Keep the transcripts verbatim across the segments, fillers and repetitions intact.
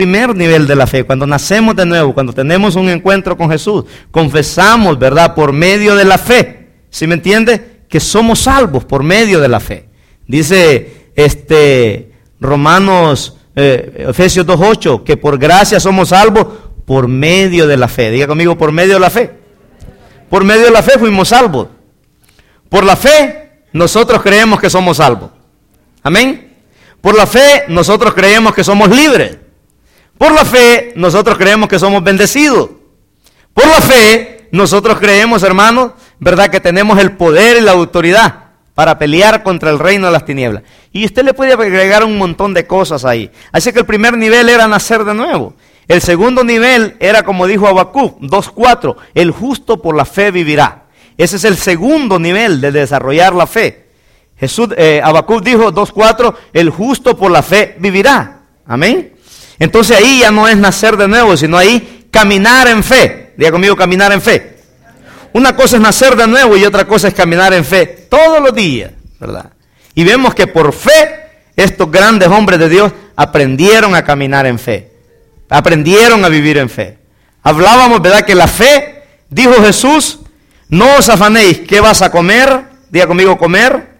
primer nivel de la fe, cuando nacemos de nuevo, cuando tenemos un encuentro con Jesús, confesamos, ¿verdad?, por medio de la fe. ¿Sí me entiende? Que somos salvos por medio de la fe. Dice este Romanos, eh, Efesios dos ocho, que por gracia somos salvos por medio de la fe. Diga conmigo, por medio de la fe. Por medio de la fe fuimos salvos. Por la fe, nosotros creemos que somos salvos. Amén. Por la fe, nosotros creemos que somos libres. Por la fe, nosotros creemos que somos bendecidos. Por la fe, nosotros creemos, hermanos, ¿verdad?, que tenemos el poder y la autoridad para pelear contra el reino de las tinieblas. Y usted le puede agregar un montón de cosas ahí. Así que el primer nivel era nacer de nuevo. El segundo nivel era, como dijo Habacuc dos cuatro, el justo por la fe vivirá. Ese es el segundo nivel de desarrollar la fe. Jesús, eh, Habacuc dijo dos cuatro, el justo por la fe vivirá. Amén. Entonces ahí ya no es nacer de nuevo, sino ahí caminar en fe. Diga conmigo, caminar en fe. Una cosa es nacer de nuevo y otra cosa es caminar en fe todos los días, ¿verdad? Y vemos que por fe estos grandes hombres de Dios aprendieron a caminar en fe. Aprendieron a vivir en fe. Hablábamos, ¿verdad?, que la fe, dijo Jesús, no os afanéis, ¿qué vas a comer? Diga conmigo, comer,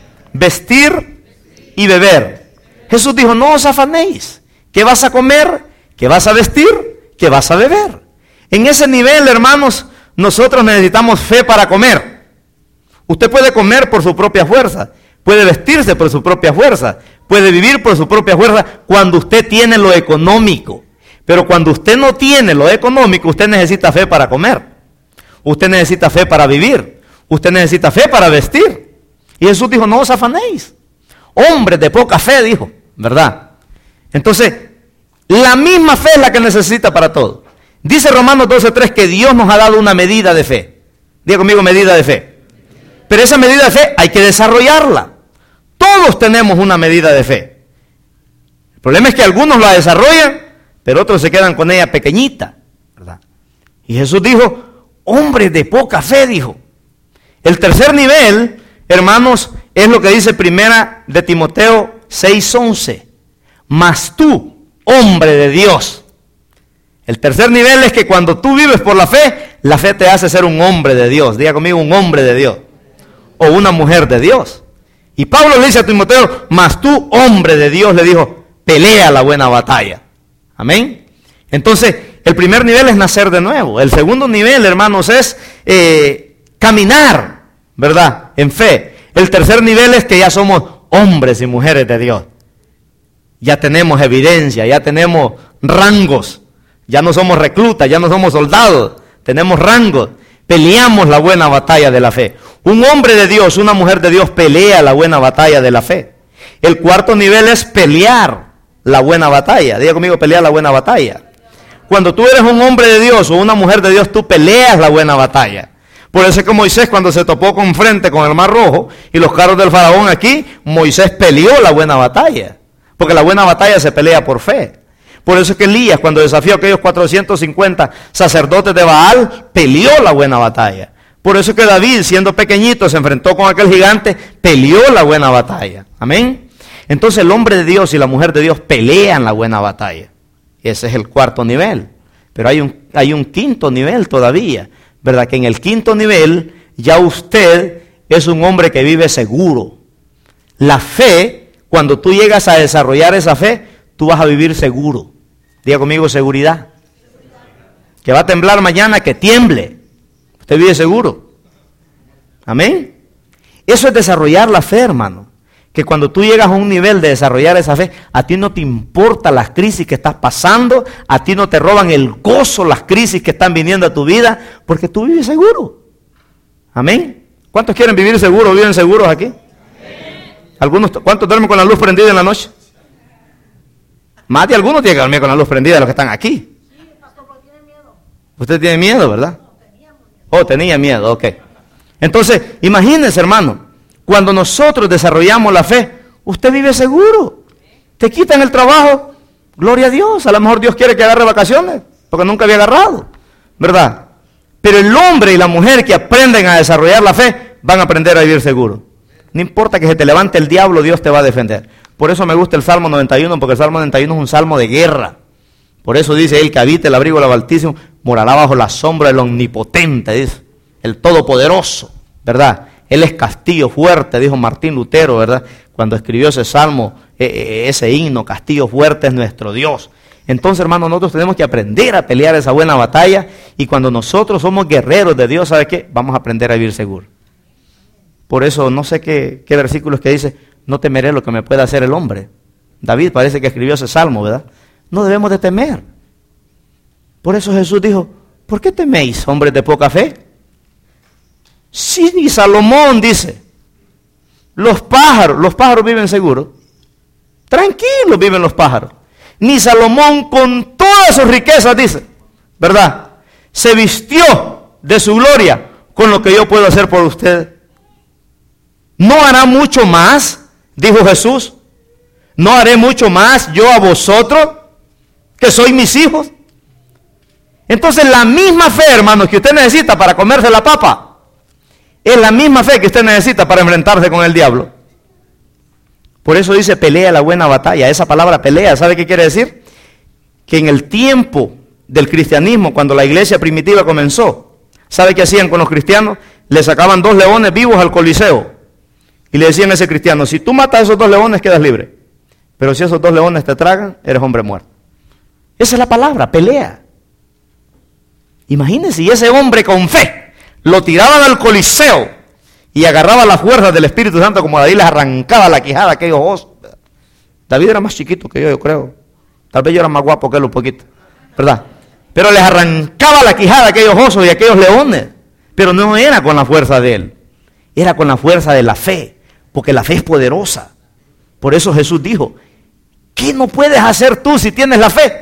vestir y beber. Jesús dijo, no os afanéis. ¿Qué vas a comer? ¿Qué vas a vestir? ¿Qué vas a beber? En ese nivel, hermanos, nosotros necesitamos fe para comer. Usted puede comer por su propia fuerza, puede vestirse por su propia fuerza, puede vivir por su propia fuerza cuando usted tiene lo económico. Pero cuando usted no tiene lo económico, usted necesita fe para comer. Usted necesita fe para vivir. Usted necesita fe para vestir. Y Jesús dijo, no os afanéis. Hombres de poca fe, dijo, ¿verdad? Entonces, la misma fe es la que necesita para todo. Dice Romanos doce tres que Dios nos ha dado una medida de fe. Diga conmigo, medida de fe. Pero esa medida de fe hay que desarrollarla. Todos tenemos una medida de fe. El problema es que algunos la desarrollan, pero otros se quedan con ella pequeñita, ¿verdad? Y Jesús dijo, hombres de poca fe, dijo. El tercer nivel, hermanos, es lo que dice primera de Timoteo seis once. Mas tú, hombre de Dios. El tercer nivel es que cuando tú vives por la fe, la fe te hace ser un hombre de Dios. Diga conmigo, un hombre de Dios. O una mujer de Dios. Y Pablo le dice a Timoteo, mas tú, hombre de Dios, le dijo, pelea la buena batalla. Amén. Entonces, el primer nivel es nacer de nuevo. El segundo nivel, hermanos, es eh, caminar, ¿verdad?, en fe. El tercer nivel es que ya somos hombres y mujeres de Dios. Ya tenemos evidencia, ya tenemos rangos. Ya no somos reclutas, ya no somos soldados. Tenemos rangos. Peleamos la buena batalla de la fe. Un hombre de Dios, una mujer de Dios pelea la buena batalla de la fe. El cuarto nivel es pelear la buena batalla. Diga conmigo, pelear la buena batalla. Cuando tú eres un hombre de Dios o una mujer de Dios, tú peleas la buena batalla. Por eso es que Moisés, cuando se topó con frente con el Mar Rojo y los carros del faraón aquí, Moisés peleó la buena batalla. Porque la buena batalla se pelea por fe. Por eso es que Elías, cuando desafió a aquellos cuatrocientos cincuenta sacerdotes de Baal, peleó la buena batalla. Por eso es que David, siendo pequeñito, se enfrentó con aquel gigante, peleó la buena batalla. Amén. Entonces el hombre de Dios y la mujer de Dios pelean la buena batalla. Ese es el cuarto nivel. Pero hay un, hay un quinto nivel todavía, ¿verdad? Que en el quinto nivel ya usted es un hombre que vive seguro. La fe, cuando tú llegas a desarrollar esa fe, tú vas a vivir seguro. Diga conmigo, seguridad. Que va a temblar mañana, que tiemble. Usted vive seguro. Amén. Eso es desarrollar la fe, hermano. Que cuando tú llegas a un nivel de desarrollar esa fe, a ti no te importa las crisis que estás pasando, a ti no te roban el gozo las crisis que están viniendo a tu vida, porque tú vives seguro. Amén. ¿Cuántos quieren vivir seguros, viven seguros aquí? Algunos, ¿cuántos duermen con la luz prendida en la noche? Más de algunos tienen que dormir con la luz prendida de los que están aquí. Sí, pastor, pero tiene miedo. Usted tiene miedo, ¿verdad? No, teníamos miedo. Oh, tenía miedo, ok. Entonces, imagínense, hermano, cuando nosotros desarrollamos la fe, usted vive seguro. Te quitan el trabajo, gloria a Dios. A lo mejor Dios quiere que agarre vacaciones, porque nunca había agarrado, ¿verdad? Pero el hombre y la mujer que aprenden a desarrollar la fe, van a aprender a vivir seguro. No importa que se te levante el diablo, Dios te va a defender. Por eso me gusta el Salmo noventa y uno, porque el Salmo noventa y uno es un salmo de guerra. Por eso dice él que habita el abrigo del Altísimo, morará bajo la sombra del Omnipotente, dice, el Todopoderoso, ¿verdad? Él es castillo fuerte, dijo Martín Lutero, ¿verdad? Cuando escribió ese salmo, ese himno, castillo fuerte es nuestro Dios. Entonces, hermanos, nosotros tenemos que aprender a pelear esa buena batalla, y cuando nosotros somos guerreros de Dios, ¿sabe qué? Vamos a aprender a vivir seguro. Por eso, no sé qué, qué versículos que dice, no temeré lo que me pueda hacer el hombre. David parece que escribió ese salmo, ¿verdad? No debemos de temer. Por eso Jesús dijo, ¿por qué teméis, hombres de poca fe? Si ni Salomón dice, los pájaros, los pájaros viven seguros, tranquilos viven los pájaros. Ni Salomón con todas sus riquezas, dice, ¿verdad? Se vistió de su gloria con lo que yo puedo hacer por usted. ¿No hará mucho más? Dijo Jesús. ¿No haré mucho más yo a vosotros, que sois mis hijos? Entonces la misma fe, hermanos, que usted necesita para comerse la papa, es la misma fe que usted necesita para enfrentarse con el diablo. Por eso dice pelea la buena batalla. Esa palabra pelea, ¿sabe qué quiere decir? Que en el tiempo del cristianismo, cuando la iglesia primitiva comenzó, ¿sabe qué hacían con los cristianos? Le sacaban dos leones vivos al Coliseo y le decían a ese cristiano, si tú matas a esos dos leones quedas libre, pero si esos dos leones te tragan, eres hombre muerto. Esa es la palabra, pelea. Imagínense, y ese hombre con fe lo tiraban al Coliseo y agarraba las fuerzas del Espíritu Santo, como David les arrancaba la quijada a aquellos osos. David era más chiquito que yo, yo creo. Tal vez yo era más guapo que él un poquito, ¿verdad? Pero les arrancaba la quijada a aquellos osos y a aquellos leones. Pero no era con la fuerza de él, era con la fuerza de la fe, porque la fe es poderosa. Por eso Jesús dijo, ¿qué no puedes hacer tú si tienes la fe?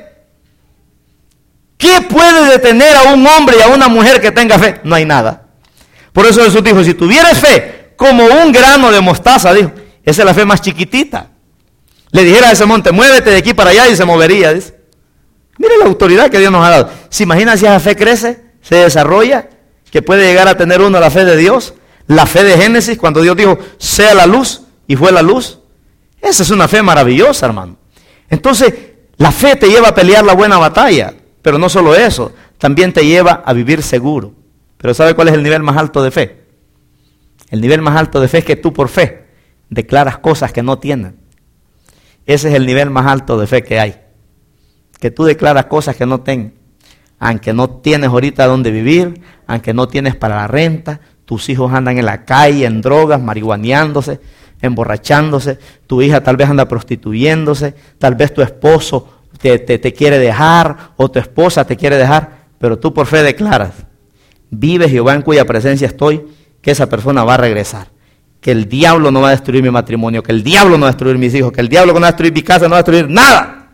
¿Qué puede detener a un hombre y a una mujer que tenga fe? No hay nada. Por eso Jesús dijo, si tuvieras fe como un grano de mostaza, dijo, esa es la fe más chiquitita. Le dijera a ese monte, muévete de aquí para allá, y se movería. Dice. Mire la autoridad que Dios nos ha dado. ¿Se imagina si esa fe crece, se desarrolla, que puede llegar a tener uno la fe de Dios? La fe de Génesis, cuando Dios dijo, sea la luz, y fue la luz. Esa es una fe maravillosa, hermano. Entonces, la fe te lleva a pelear la buena batalla. Pero no solo eso, también te lleva a vivir seguro. Pero ¿sabe cuál es el nivel más alto de fe? El nivel más alto de fe es que tú por fe declaras cosas que no tienes. Ese es el nivel más alto de fe que hay. Que tú declaras cosas que no tienes. Aunque no tienes ahorita dónde vivir, aunque no tienes para la renta, tus hijos andan en la calle, en drogas, marihuaneándose, emborrachándose, tu hija tal vez anda prostituyéndose, tal vez tu esposo Te, te, te quiere dejar, o tu esposa te quiere dejar, pero tú por fe declaras, vive Jehová en cuya presencia estoy, que esa persona va a regresar, que el diablo no va a destruir mi matrimonio, que el diablo no va a destruir mis hijos, que el diablo no va a destruir mi casa, no va a destruir nada.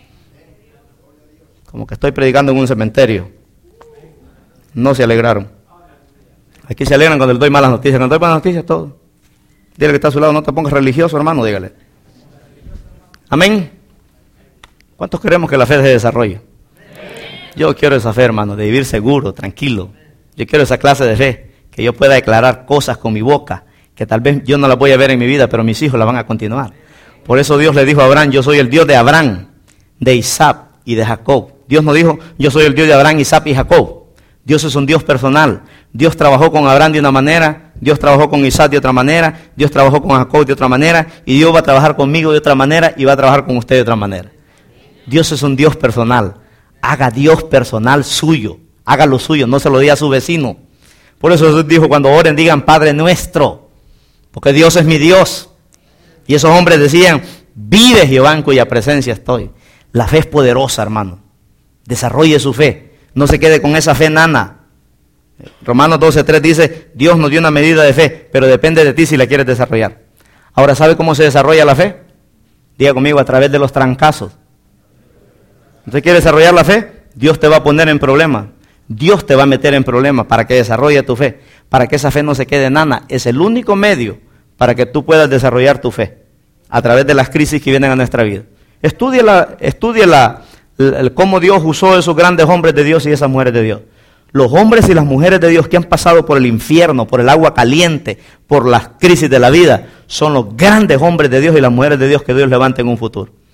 Como que estoy predicando en un cementerio. No se alegraron. Aquí se alegran cuando les doy malas noticias. Cuando doy malas noticias, todo. Dile que está a su lado, no te pongas religioso, hermano, dígale. Amén. ¿Cuántos queremos que la fe se desarrolle? Yo quiero esa fe, hermano, de vivir seguro, tranquilo. Yo quiero esa clase de fe, que yo pueda declarar cosas con mi boca, que tal vez yo no las voy a ver en mi vida, pero mis hijos las van a continuar. Por eso Dios le dijo a Abraham, yo soy el Dios de Abraham, de Isaac y de Jacob. Dios no dijo, yo soy el Dios de Abraham, Isaac y Jacob. Dios es un Dios personal. Dios trabajó con Abraham de una manera, Dios trabajó con Isaac de otra manera, Dios trabajó con Jacob de otra manera, y Dios va a trabajar conmigo de otra manera, y va a trabajar con usted de otra manera. Dios es un Dios personal. Haga Dios personal suyo. Haga lo suyo, no se lo diga a su vecino. Por eso Jesús dijo, cuando oren, digan Padre nuestro. Porque Dios es mi Dios. Y esos hombres decían, vive Jehová en cuya presencia estoy. La fe es poderosa, hermano. Desarrolle su fe. No se quede con esa fe nana. Romanos doce tres dice, Dios nos dio una medida de fe, pero depende de ti si la quieres desarrollar. Ahora, ¿sabe cómo se desarrolla la fe? Diga conmigo, a través de los trancazos. ¿Usted quiere desarrollar la fe? Dios te va a poner en problemas. Dios te va a meter en problemas para que desarrolle tu fe. Para que esa fe no se quede nana. Es el único medio para que tú puedas desarrollar tu fe. A través de las crisis que vienen a nuestra vida. Estudie, la, estudie la, la, cómo Dios usó a esos grandes hombres de Dios y esas mujeres de Dios. Los hombres y las mujeres de Dios que han pasado por el infierno, por el agua caliente, por las crisis de la vida, son los grandes hombres de Dios y las mujeres de Dios que Dios levanta en un futuro.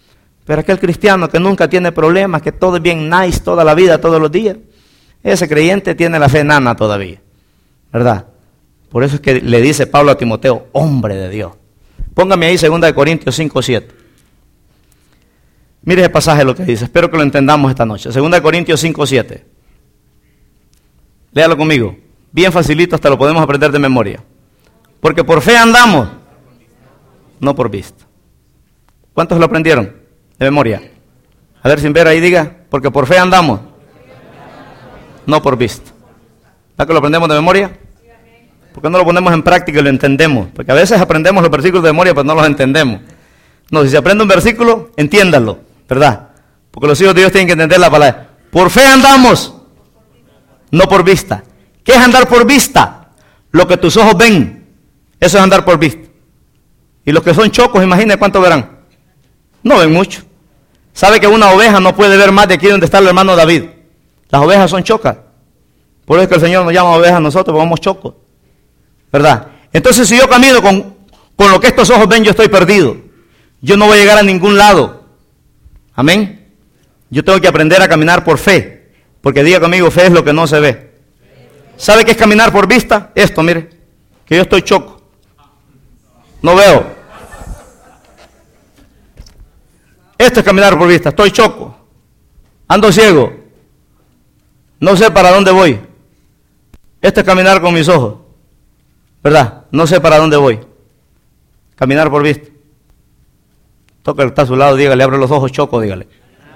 Pero aquel cristiano que nunca tiene problemas, que todo es bien nice toda la vida, todos los días, ese creyente tiene la fe enana todavía, ¿verdad? Por eso es que le dice Pablo a Timoteo, hombre de Dios. Póngame ahí segunda de Corintios cinco, siete. Mire ese pasaje lo que dice, espero que lo entendamos esta noche. segunda de Corintios cinco, siete. Léalo conmigo. Bien facilito, hasta lo podemos aprender de memoria. Porque por fe andamos, no por vista. ¿Cuántos lo aprendieron de memoria? A ver, sin ver ahí diga, porque por fe andamos, no por vista. ¿Verdad que lo aprendemos de memoria? ¿Por qué no lo ponemos en práctica y lo entendemos? Porque a veces aprendemos los versículos de memoria, pero no los entendemos. No, si se aprende un versículo, entiéndalo, ¿verdad? Porque los hijos de Dios tienen que entender la palabra. Por fe andamos, no por vista. ¿Qué es andar por vista? Lo que tus ojos ven, eso es andar por vista. Y los que son chocos, imagínense cuánto verán. No ven mucho. ¿Sabe que una oveja no puede ver más de aquí donde está el hermano David? Las ovejas son chocas. Por eso es que el Señor nos llama ovejas a nosotros, porque somos chocos, ¿verdad? Entonces, si yo camino con, con lo que estos ojos ven, yo estoy perdido. Yo no voy a llegar a ningún lado. Amén. Yo tengo que aprender a caminar por fe. Porque diga conmigo, fe es lo que no se ve. ¿Sabe qué es caminar por vista? Esto, mire. Que yo estoy choco. No veo. Esto es caminar por vista. Estoy choco. Ando ciego. No sé para dónde voy. Esto es caminar con mis ojos. ¿Verdad? No sé para dónde voy. Caminar por vista. Toca el que está a su lado, dígale, abre los ojos, choco, dígale.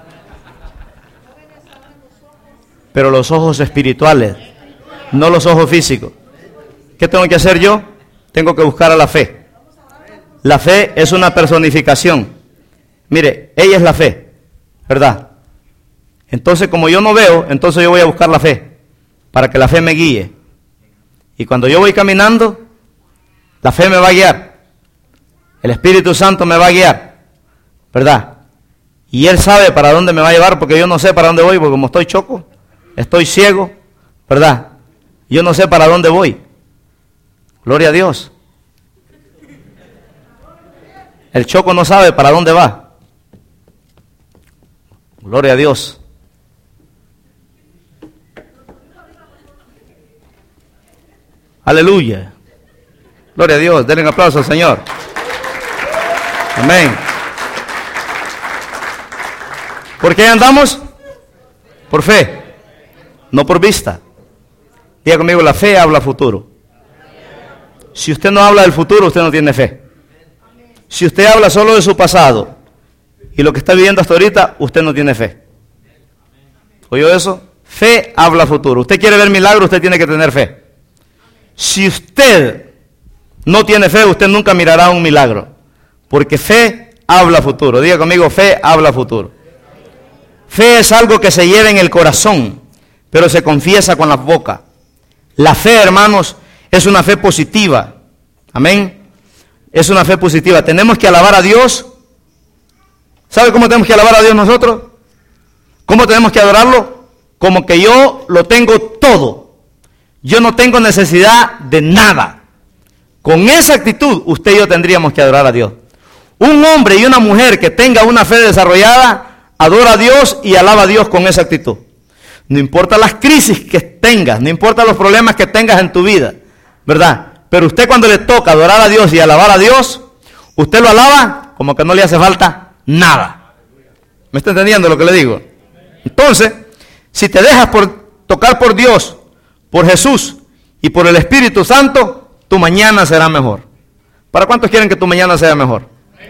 Pero los ojos espirituales, no los ojos físicos. ¿Qué tengo que hacer yo? Tengo que buscar a la fe. La fe es una personificación. Mire, ella es la fe, ¿verdad? Entonces, como yo no veo, entonces yo voy a buscar la fe, para que la fe me guíe. Y cuando yo voy caminando, la fe me va a guiar. El Espíritu Santo me va a guiar, ¿verdad? Y Él sabe para dónde me va a llevar, porque yo no sé para dónde voy, porque como estoy choco, estoy ciego, ¿verdad? Yo no sé para dónde voy. Gloria a Dios. El choco no sabe para dónde va. Gloria a Dios. Aleluya. Gloria a Dios. Denle un aplauso al Señor. Amén. ¿Por qué andamos? Por fe, no por vista. Diga conmigo, la fe habla futuro. Si usted no habla del futuro, usted no tiene fe. Si usted habla solo de su pasado y lo que está viviendo hasta ahorita, usted no tiene fe. ¿Oyó eso? Fe habla futuro. Usted quiere ver milagros, usted tiene que tener fe. Si usted no tiene fe, usted nunca mirará un milagro. Porque fe habla futuro. Diga conmigo, fe habla futuro. Fe es algo que se lleva en el corazón, pero se confiesa con la boca. La fe, hermanos, es una fe positiva. Amén. Es una fe positiva. Tenemos que alabar a Dios. ¿Sabe cómo tenemos que alabar a Dios nosotros? ¿Cómo tenemos que adorarlo? Como que yo lo tengo todo. Yo no tengo necesidad de nada. Con esa actitud, usted y yo tendríamos que adorar a Dios. Un hombre y una mujer que tenga una fe desarrollada, adora a Dios y alaba a Dios con esa actitud. No importa las crisis que tengas, no importa los problemas que tengas en tu vida, ¿verdad? Pero usted cuando le toca adorar a Dios y alabar a Dios, usted lo alaba como que no le hace falta nada. ¿Me está entendiendo lo que le digo? Entonces, si te dejas por tocar por Dios, por Jesús y por el Espíritu Santo, tu mañana será mejor. ¿Para cuántos quieren que tu mañana sea mejor?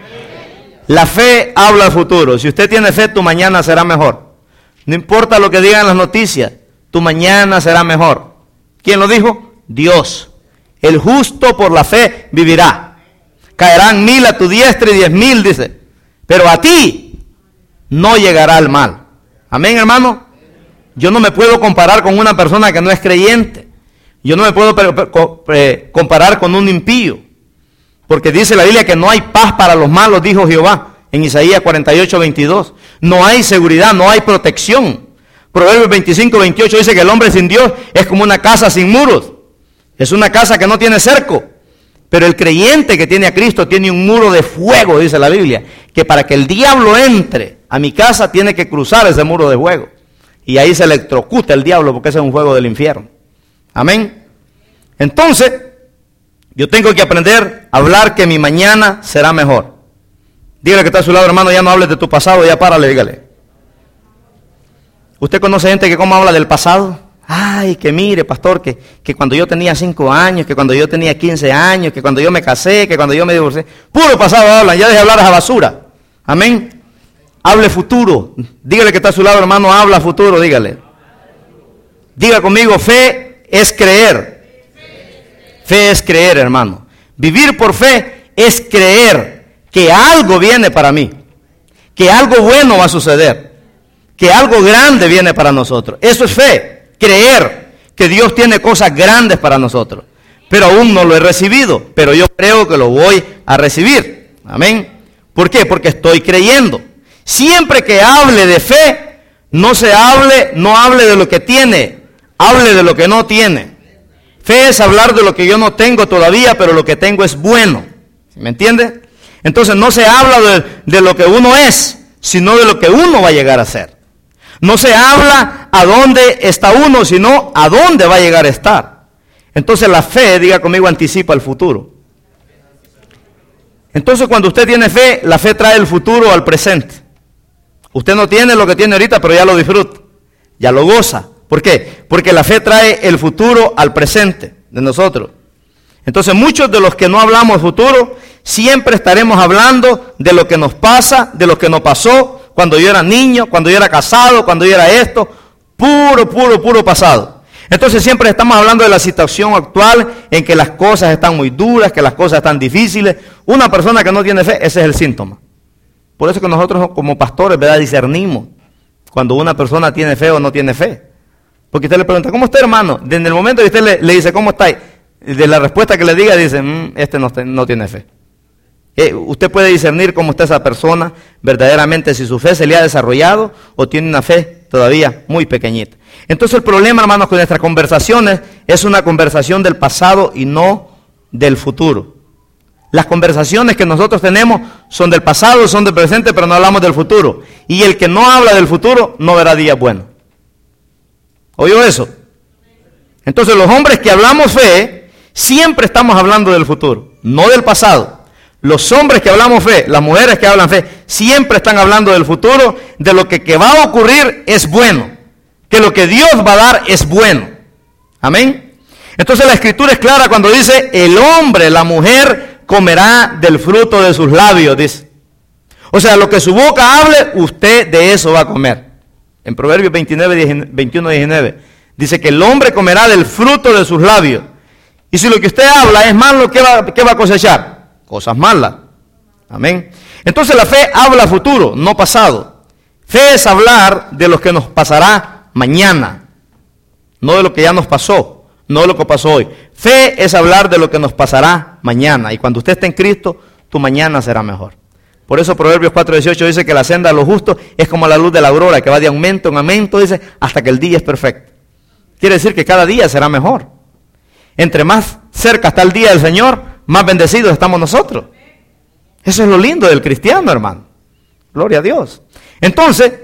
La fe habla al futuro. Si usted tiene fe, tu mañana será mejor. No importa lo que digan las noticias, tu mañana será mejor. ¿Quién lo dijo? Dios. El justo por la fe vivirá. Caerán mil a tu diestra y diez mil, dice. Pero a ti no llegará el mal. Amén, hermano. Yo no me puedo comparar con una persona que no es creyente. Yo no me puedo comparar con un impío. Porque dice la Biblia que no hay paz para los malos, dijo Jehová en Isaías cuarenta y ocho, veintidós. No hay seguridad, no hay protección. Proverbios veinticinco, veintiocho dice que el hombre sin Dios es como una casa sin muros. Es una casa que no tiene cerco, Pero el creyente que tiene a Cristo tiene un muro de fuego, dice la Biblia, que para que el diablo entre a mi casa tiene que cruzar ese muro de fuego. Y ahí se electrocuta el diablo porque ese es un fuego del infierno. Amén. Entonces, yo tengo que aprender a hablar que mi mañana será mejor. Dígale que está a su lado, hermano, ya no hables de tu pasado, ya párale, dígale. ¿Usted conoce gente que cómo habla del pasado? Ay, que mire, pastor, que, que cuando yo tenía cinco años, que cuando yo tenía quince años, que cuando yo me casé, que cuando yo me divorcié. Puro pasado hablan, ya deje de hablar esa basura. Amén. Hable futuro. Dígale que está a su lado, hermano, habla futuro, dígale. Diga conmigo, fe es creer. Fe es creer, hermano. Vivir por fe es creer que algo viene para mí, que algo bueno va a suceder, que algo grande viene para nosotros. Eso es fe, creer que Dios tiene cosas grandes para nosotros. Pero aún no lo he recibido, pero yo creo que lo voy a recibir. Amén. ¿Por qué? Porque estoy creyendo. Siempre que hable de fe, no se hable, no hable de lo que tiene, hable de lo que no tiene. Fe es hablar de lo que yo no tengo todavía, pero lo que tengo es bueno. ¿Me entiende? Entonces no se habla de, de lo que uno es, sino de lo que uno va a llegar a ser. No se habla a dónde está uno, sino a dónde va a llegar a estar. Entonces la fe, diga conmigo, anticipa el futuro. Entonces cuando usted tiene fe, la fe trae el futuro al presente. Usted no tiene lo que tiene ahorita, pero ya lo disfruta, ya lo goza. ¿Por qué? Porque la fe trae el futuro al presente de nosotros. Entonces muchos de los que no hablamos futuro, siempre estaremos hablando de lo que nos pasa, de lo que nos pasó cuando yo era niño, cuando yo era casado, cuando yo era esto, puro, puro, puro pasado. Entonces siempre estamos hablando de la situación actual en que las cosas están muy duras, que las cosas están difíciles. Una persona que no tiene fe, ese es el síntoma. Por eso que nosotros como pastores, ¿verdad?, discernimos cuando una persona tiene fe o no tiene fe. Porque usted le pregunta, ¿cómo está, hermano? Desde el momento que usted le, le dice, ¿cómo está? De la respuesta que le diga, dice, mmm, este no, no tiene fe. Eh, usted puede discernir cómo está esa persona verdaderamente, si su fe se le ha desarrollado o tiene una fe todavía muy pequeñita. Entonces el problema, hermanos, con nuestras conversaciones es una conversación del pasado y no del futuro. Las conversaciones que nosotros tenemos son del pasado, son del presente, pero no hablamos del futuro. Y el que no habla del futuro no verá días buenos. ¿Oyó eso? Entonces los hombres que hablamos fe, siempre estamos hablando del futuro, no del pasado. Los hombres que hablamos fe, las mujeres que hablan fe, siempre están hablando del futuro, de lo que, que va a ocurrir es bueno, que lo que Dios va a dar es bueno. Amén. Entonces la escritura es clara cuando dice, el hombre, la mujer comerá del fruto de sus labios, dice. O sea, lo que su boca hable, usted de eso va a comer. En Proverbios veintinueve, veintiuno, diecinueve, dice que el hombre comerá del fruto de sus labios. Y si lo que usted habla es malo, ¿qué va, qué va a cosechar? Cosas malas. Amén. Entonces la fe habla futuro, no pasado. Fe es hablar de lo que nos pasará mañana, no de lo que ya nos pasó, no de lo que pasó hoy. Fe es hablar de lo que nos pasará mañana. Y cuando usted esté en Cristo, tu mañana será mejor. Por eso Proverbios cuatro dieciocho dice que la senda de los justos es como la luz de la aurora, que va de aumento en aumento, dice, hasta que el día es perfecto. Quiere decir que cada día será mejor. Entre más cerca está el día del Señor, más bendecidos estamos nosotros. Eso es lo lindo del cristiano, hermano. Gloria a Dios. Entonces,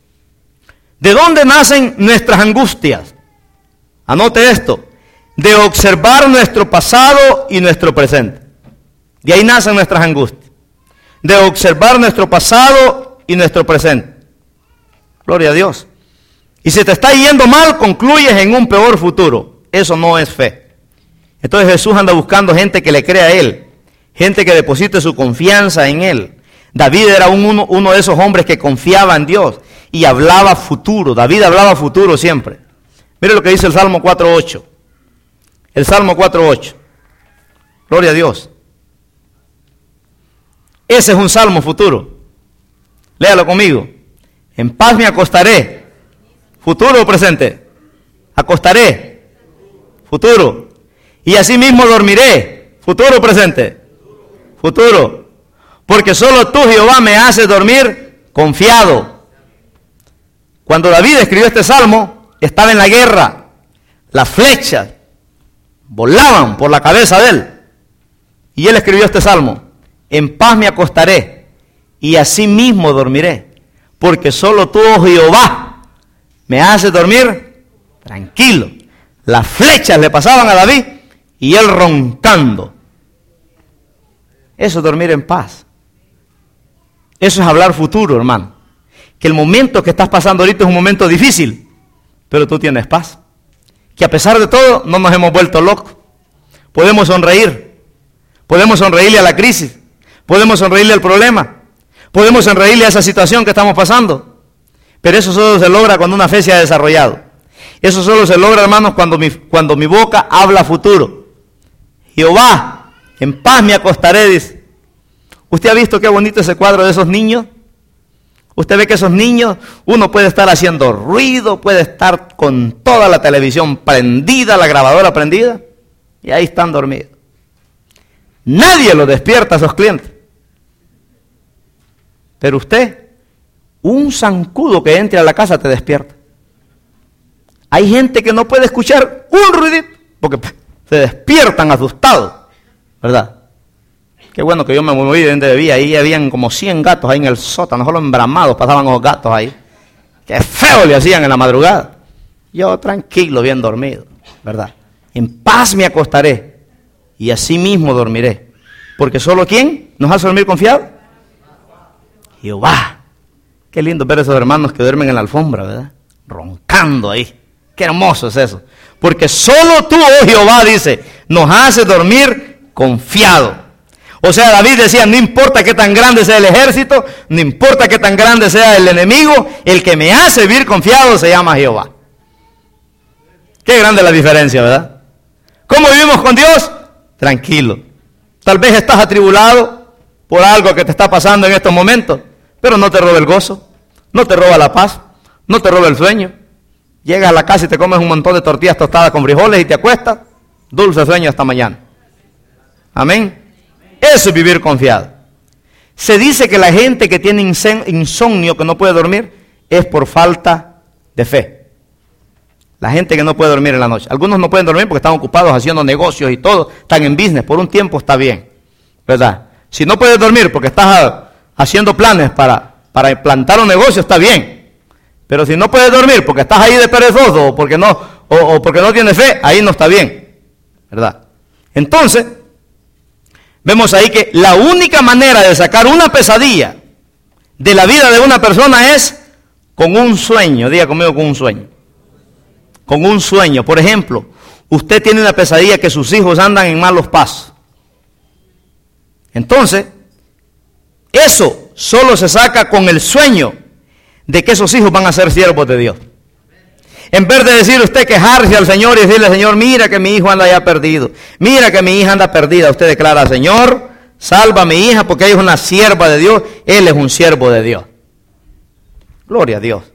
¿de dónde nacen nuestras angustias? Anote esto. De observar nuestro pasado y nuestro presente. De ahí nacen nuestras angustias. De observar nuestro pasado y nuestro presente. Gloria a Dios. Y si te está yendo mal, concluyes en un peor futuro. Eso no es fe. Entonces Jesús anda buscando gente que le crea a Él. Gente que deposite su confianza en Él. David era un, uno, uno de esos hombres que confiaba en Dios y hablaba futuro. David hablaba futuro siempre. Mire lo que dice el Salmo cuatro ocho. El Salmo cuatro ocho. Gloria a Dios. Ese es un salmo futuro. Léalo conmigo. En paz me acostaré. ¿Futuro o presente? Acostaré. Futuro. Y así mismo dormiré. ¿Futuro o presente? Futuro. Porque solo tú, Jehová, me haces dormir confiado. Cuando David escribió este salmo, estaba en la guerra. Las flechas volaban por la cabeza de él. Y él escribió este salmo: en paz me acostaré y así mismo dormiré, porque solo tú, oh Jehová, me haces dormir tranquilo. Las flechas le pasaban a David y él roncando. Eso es dormir en paz. Eso es hablar futuro, hermano. Que el momento que estás pasando ahorita es un momento difícil, pero tú tienes paz. Que a pesar de todo no nos hemos vuelto locos. Podemos sonreír. Podemos sonreírle a la crisis. Podemos sonreírle al problema. Podemos sonreírle a esa situación que estamos pasando. Pero eso solo se logra cuando una fe se ha desarrollado. Eso solo se logra, hermanos, cuando mi, cuando mi boca habla futuro. Jehová, en paz me acostaré, dice. ¿Usted ha visto qué bonito ese cuadro de esos niños? Usted ve que esos niños, uno puede estar haciendo ruido, puede estar con toda la televisión prendida, la grabadora prendida, y ahí están dormidos. Nadie los despierta a esos clientes. Pero usted, un zancudo que entre a la casa te despierta. Hay gente que no puede escuchar un ruidito, porque se despiertan asustados, ¿verdad? Qué bueno que yo me moví de donde vivía, ahí habían como cien gatos ahí en el sótano, solo embramados pasaban los gatos ahí. Qué feo le hacían en la madrugada. Yo tranquilo, bien dormido, ¿verdad? En paz me acostaré y así mismo dormiré. Porque solo ¿quién nos hace dormir confiado? Jehová. Qué lindo ver a esos hermanos que duermen en la alfombra, ¿verdad? Roncando ahí. Qué hermoso es eso. Porque solo tú, oh Jehová, dice, nos hace dormir confiado. O sea, David decía, no importa qué tan grande sea el ejército, no importa qué tan grande sea el enemigo, el que me hace vivir confiado se llama Jehová. Qué grande la diferencia, ¿verdad? ¿Cómo vivimos con Dios? Tranquilo. Tal vez estás atribulado por algo que te está pasando en estos momentos, pero no te roba el gozo, no te roba la paz, no te roba el sueño. Llegas a la casa y te comes un montón de tortillas tostadas con frijoles y te acuestas, dulce sueño hasta mañana. Amén. Eso es vivir confiado. Se dice que la gente que tiene insomnio, que no puede dormir, es por falta de fe. La gente que no puede dormir en la noche. Algunos no pueden dormir porque están ocupados haciendo negocios y todo, están en business, por un tiempo está bien, ¿verdad? Si no puedes dormir porque estás haciendo planes para, para implantar un negocio, está bien. Pero si no puedes dormir porque estás ahí de perezoso o porque no, o, o porque no tienes fe, ahí no está bien, ¿verdad? Entonces, vemos ahí que la única manera de sacar una pesadilla de la vida de una persona es con un sueño. Diga conmigo, con un sueño. Con un sueño. Por ejemplo, usted tiene una pesadilla que sus hijos andan en malos pasos. Entonces, eso solo se saca con el sueño de que esos hijos van a ser siervos de Dios. En vez de decir usted, quejarse al Señor y decirle, Señor, mira que mi hijo anda ya perdido, mira que mi hija anda perdida, usted declara, Señor, salva a mi hija porque ella es una sierva de Dios, él es un siervo de Dios. Gloria a Dios.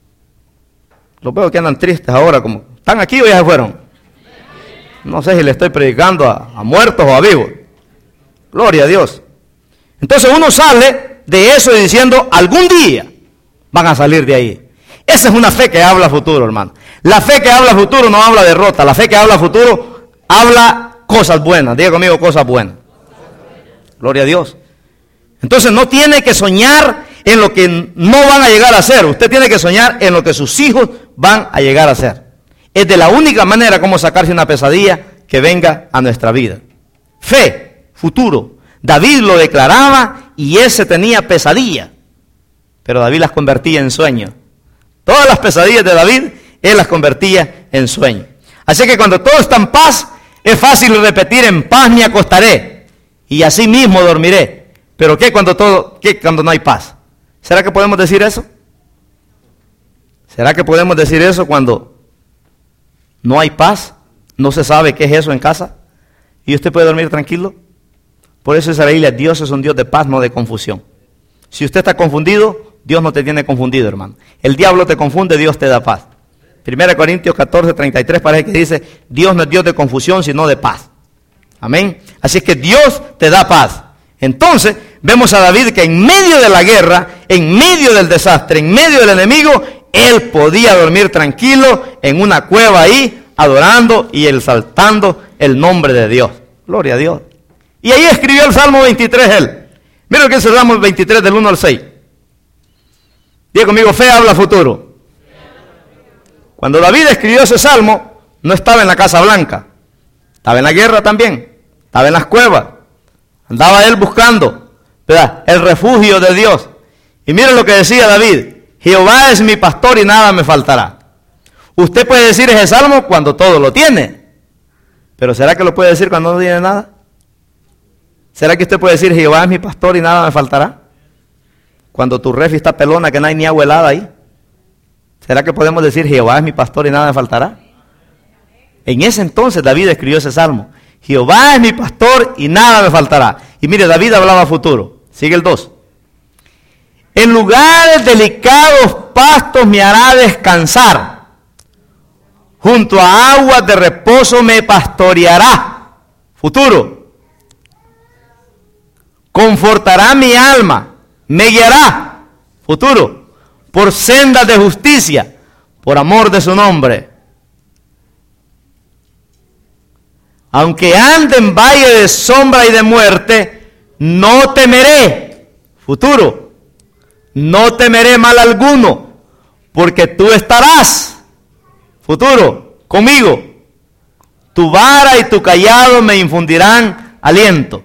Los veo que andan tristes ahora, como, ¿están aquí o ya se fueron? No sé si le estoy predicando a, a muertos o a vivos. Gloria a Dios. Entonces uno sale de eso diciendo, algún día van a salir de ahí. Esa es una fe que habla futuro, hermano. La fe que habla futuro no habla derrota. La fe que habla futuro habla cosas buenas. Diga conmigo, cosas buenas. Gloria a Dios. Entonces no tiene que soñar en lo que no van a llegar a ser. Usted tiene que soñar en lo que sus hijos van a llegar a ser. Es de la única manera como sacarse una pesadilla que venga a nuestra vida. Fe, futuro. David lo declaraba y ese tenía pesadilla. Pero David las convertía en sueños. Todas las pesadillas de David, él las convertía en sueño. Así que cuando todo está en paz, es fácil repetir, en paz me acostaré y así mismo dormiré. Pero ¿qué cuando todo, qué cuando no hay paz? ¿Será que podemos decir eso? ¿Será que podemos decir eso cuando no hay paz? ¿No se sabe qué es eso en casa? ¿Y usted puede dormir tranquilo? Por eso esa Biblia, Dios es un Dios de paz, no de confusión. Si usted está confundido, Dios no te tiene confundido, hermano. El diablo te confunde, Dios te da paz. Primera Corintios catorce, treinta y tres parece que dice, Dios no es Dios de confusión, sino de paz. Amén. Así es que Dios te da paz. Entonces, vemos a David que en medio de la guerra, en medio del desastre, en medio del enemigo, él podía dormir tranquilo en una cueva ahí, adorando y exaltando el nombre de Dios. Gloria a Dios. Y ahí escribió el Salmo veintitrés él. Mira lo que dice el Salmo veintitrés del uno al seis. Diga conmigo, fe habla futuro. Cuando David escribió ese salmo, no estaba en la Casa Blanca. Estaba en la guerra también. Estaba en las cuevas. Andaba él buscando, ¿verdad?, el refugio de Dios. Y miren lo que decía David. Jehová es mi pastor y nada me faltará. Usted puede decir ese salmo cuando todo lo tiene. Pero ¿será que lo puede decir cuando no tiene nada? ¿Será que usted puede decir Jehová es mi pastor y nada me faltará? Cuando tu refri está pelona, que no hay ni agua helada ahí. ¿Será que podemos decir Jehová es mi pastor y nada me faltará? En ese entonces David escribió ese salmo. Jehová es mi pastor y nada me faltará. Y mire, David hablaba futuro. Sigue el dos. En lugares delicados pastos me hará descansar. Junto a aguas de reposo me pastoreará. Futuro. Confortará mi alma. Me guiará, futuro, por sendas de justicia, por amor de su nombre. Aunque ande en valle de sombra y de muerte, no temeré, futuro, no temeré mal alguno, porque tú estarás, futuro, conmigo. Tu vara y tu cayado me infundirán aliento.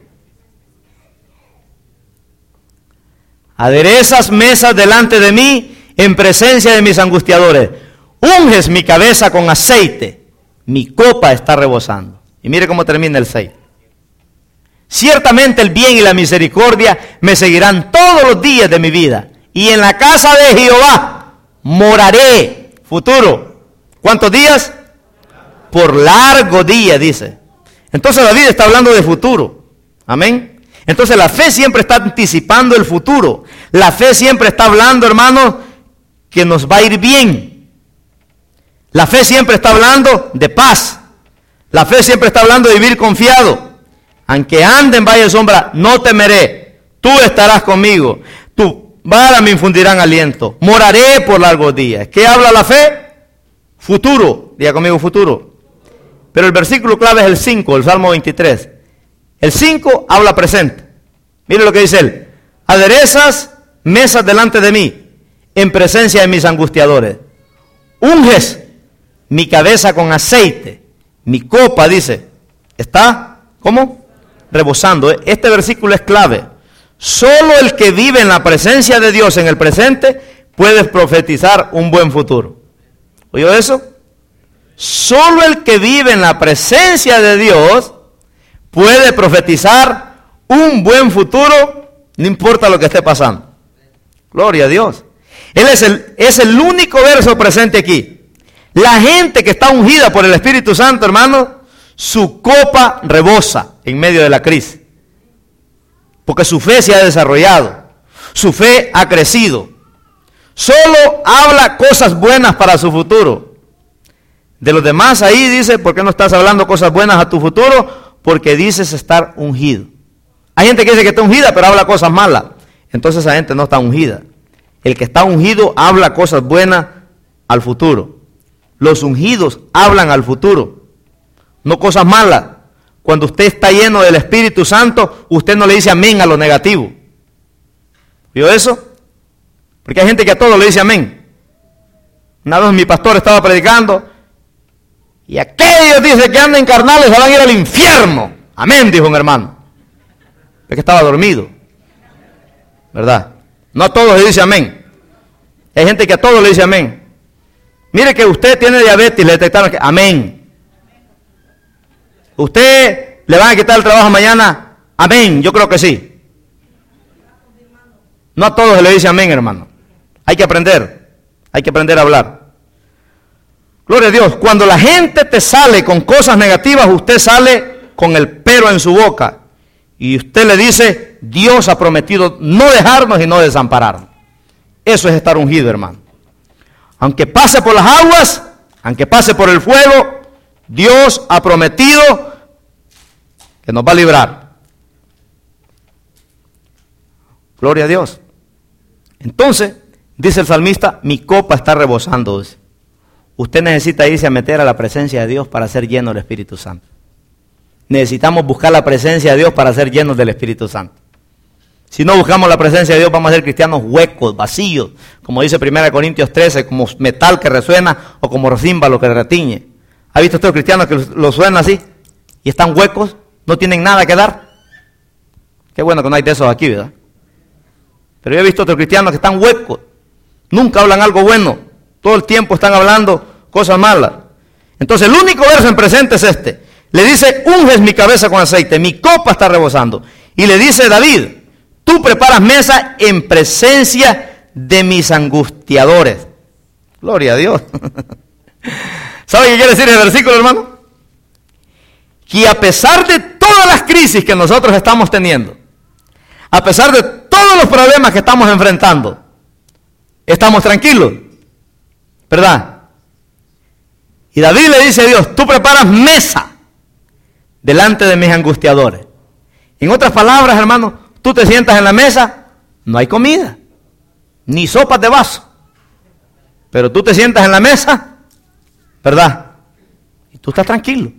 Aderezas mesas delante de mí en presencia de mis angustiadores. Unges mi cabeza con aceite. Mi copa está rebosando. Y mire cómo termina el seis. Ciertamente el bien y la misericordia me seguirán todos los días de mi vida. Y en la casa de Jehová moraré. Futuro. ¿Cuántos días? Por largo día, dice. Entonces David está hablando de futuro. Amén. Entonces la fe siempre está anticipando el futuro. La fe siempre está hablando, hermanos, que nos va a ir bien. La fe siempre está hablando de paz. La fe siempre está hablando de vivir confiado. Aunque ande en valle de sombra, no temeré. Tú estarás conmigo. Tu vara me infundirán aliento. Moraré por largos días. ¿Qué habla la fe? Futuro. Diga conmigo, futuro. Pero el versículo clave es el cinco, el Salmo veintitrés. El cinco habla presente. Mire lo que dice él. Aderezas mesas delante de mí, en presencia de mis angustiadores. Unges mi cabeza con aceite. Mi copa, dice, está, ¿cómo? Rebosando. Este versículo es clave. Solo el que vive en la presencia de Dios en el presente puede profetizar un buen futuro. ¿Oyó eso? Solo el que vive en la presencia de Dios puede profetizar un buen futuro, no importa lo que esté pasando. Gloria a Dios. Él es el, es el único verso presente aquí. La gente que está ungida por el Espíritu Santo, hermano, su copa rebosa en medio de la crisis. Porque su fe se ha desarrollado. Su fe ha crecido. Solo habla cosas buenas para su futuro. De los demás ahí dice, ¿por qué no estás hablando cosas buenas a tu futuro? Porque dices estar ungido. Hay gente que dice que está ungida, pero habla cosas malas. Entonces esa gente no está ungida. El que está ungido habla cosas buenas al futuro. Los ungidos hablan al futuro, no cosas malas. Cuando usted está lleno del Espíritu Santo, usted no le dice amén a lo negativo. ¿Vio eso? Porque hay gente que a todo le dice amén. Una vez mi pastor estaba predicando y aquellos dicen que andan carnales se van a ir al infierno. Amén, dijo un hermano. Es que estaba dormido. ¿Verdad? No a todos le dice amén. Hay gente que a todos le dice amén. Mire que usted tiene diabetes y le detectaron que amén. Usted le van a quitar el trabajo mañana. Amén, yo creo que sí. No a todos se le dice amén, hermano. Hay que aprender. Hay que aprender a hablar. Gloria a Dios. Cuando la gente te sale con cosas negativas, usted sale con el pero en su boca. Y usted le dice, Dios ha prometido no dejarnos y no desampararnos. Eso es estar ungido, hermano. Aunque pase por las aguas, aunque pase por el fuego, Dios ha prometido que nos va a librar. Gloria a Dios. Entonces, dice el salmista, mi copa está rebosando. Usted necesita irse a meter a la presencia de Dios para ser lleno del Espíritu Santo. necesitamos buscar la presencia de Dios para ser llenos del Espíritu Santo. Si no buscamos la presencia de Dios, vamos a ser cristianos huecos, vacíos, como dice primera Corintios trece, como metal que resuena o como címbalo que retiñe. ¿Ha visto usted cristianos que lo suenan así y están huecos, no tienen nada que dar? Qué bueno que no hay de esos aquí, ¿verdad? Pero yo he visto otros cristianos que están huecos, nunca hablan algo bueno, todo el tiempo están hablando cosas malas. Entonces el único verso en presente es este. Le dice, unges mi cabeza con aceite, mi copa está rebosando. Y le dice David, tú preparas mesa en presencia de mis angustiadores. Gloria a Dios. ¿Sabe qué quiere decir el versículo, hermano? Que a pesar de todas las crisis que nosotros estamos teniendo, a pesar de todos los problemas que estamos enfrentando, estamos tranquilos, ¿verdad? Y David le dice a Dios, tú preparas mesa delante de mis angustiadores. En otras palabras, hermano, tú te sientas en la mesa, no hay comida, ni sopas de vaso. Pero tú te sientas en la mesa, ¿verdad? Y tú estás tranquilo.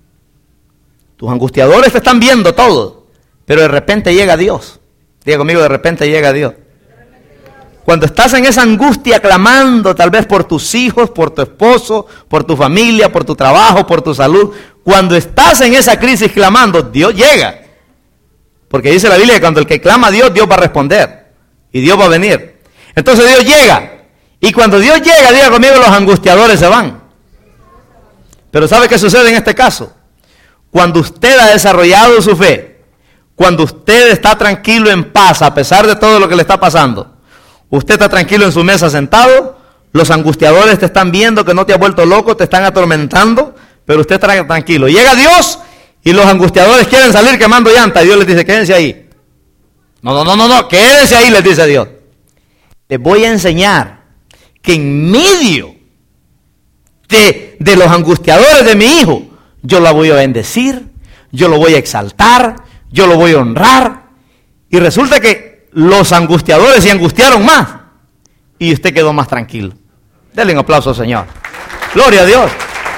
Tus angustiadores te están viendo todo, pero de repente llega Dios. Diga conmigo, de repente llega Dios. Cuando estás en esa angustia clamando, tal vez por tus hijos, por tu esposo, por tu familia, por tu trabajo, por tu salud, cuando estás en esa crisis clamando, Dios llega. Porque dice la Biblia que cuando el que clama a Dios, Dios va a responder. Y Dios va a venir. Entonces Dios llega. Y cuando Dios llega, diga conmigo, los angustiadores se van. Pero ¿sabe qué sucede en este caso? Cuando usted ha desarrollado su fe, cuando usted está tranquilo en paz, a pesar de todo lo que le está pasando, usted está tranquilo en su mesa sentado, los angustiadores te están viendo que no te has vuelto loco, te están atormentando, pero usted está tranquilo. Llega Dios y los angustiadores quieren salir quemando llanta. Y Dios les dice, quédense ahí. No, no, no, no, no, quédense ahí, les dice Dios. Les voy a enseñar que en medio de, de los angustiadores de mi hijo, yo la voy a bendecir, yo lo voy a exaltar, yo lo voy a honrar. Y resulta que los angustiadores se angustiaron más y usted quedó más tranquilo. Denle un aplauso al Señor. Gloria a Dios.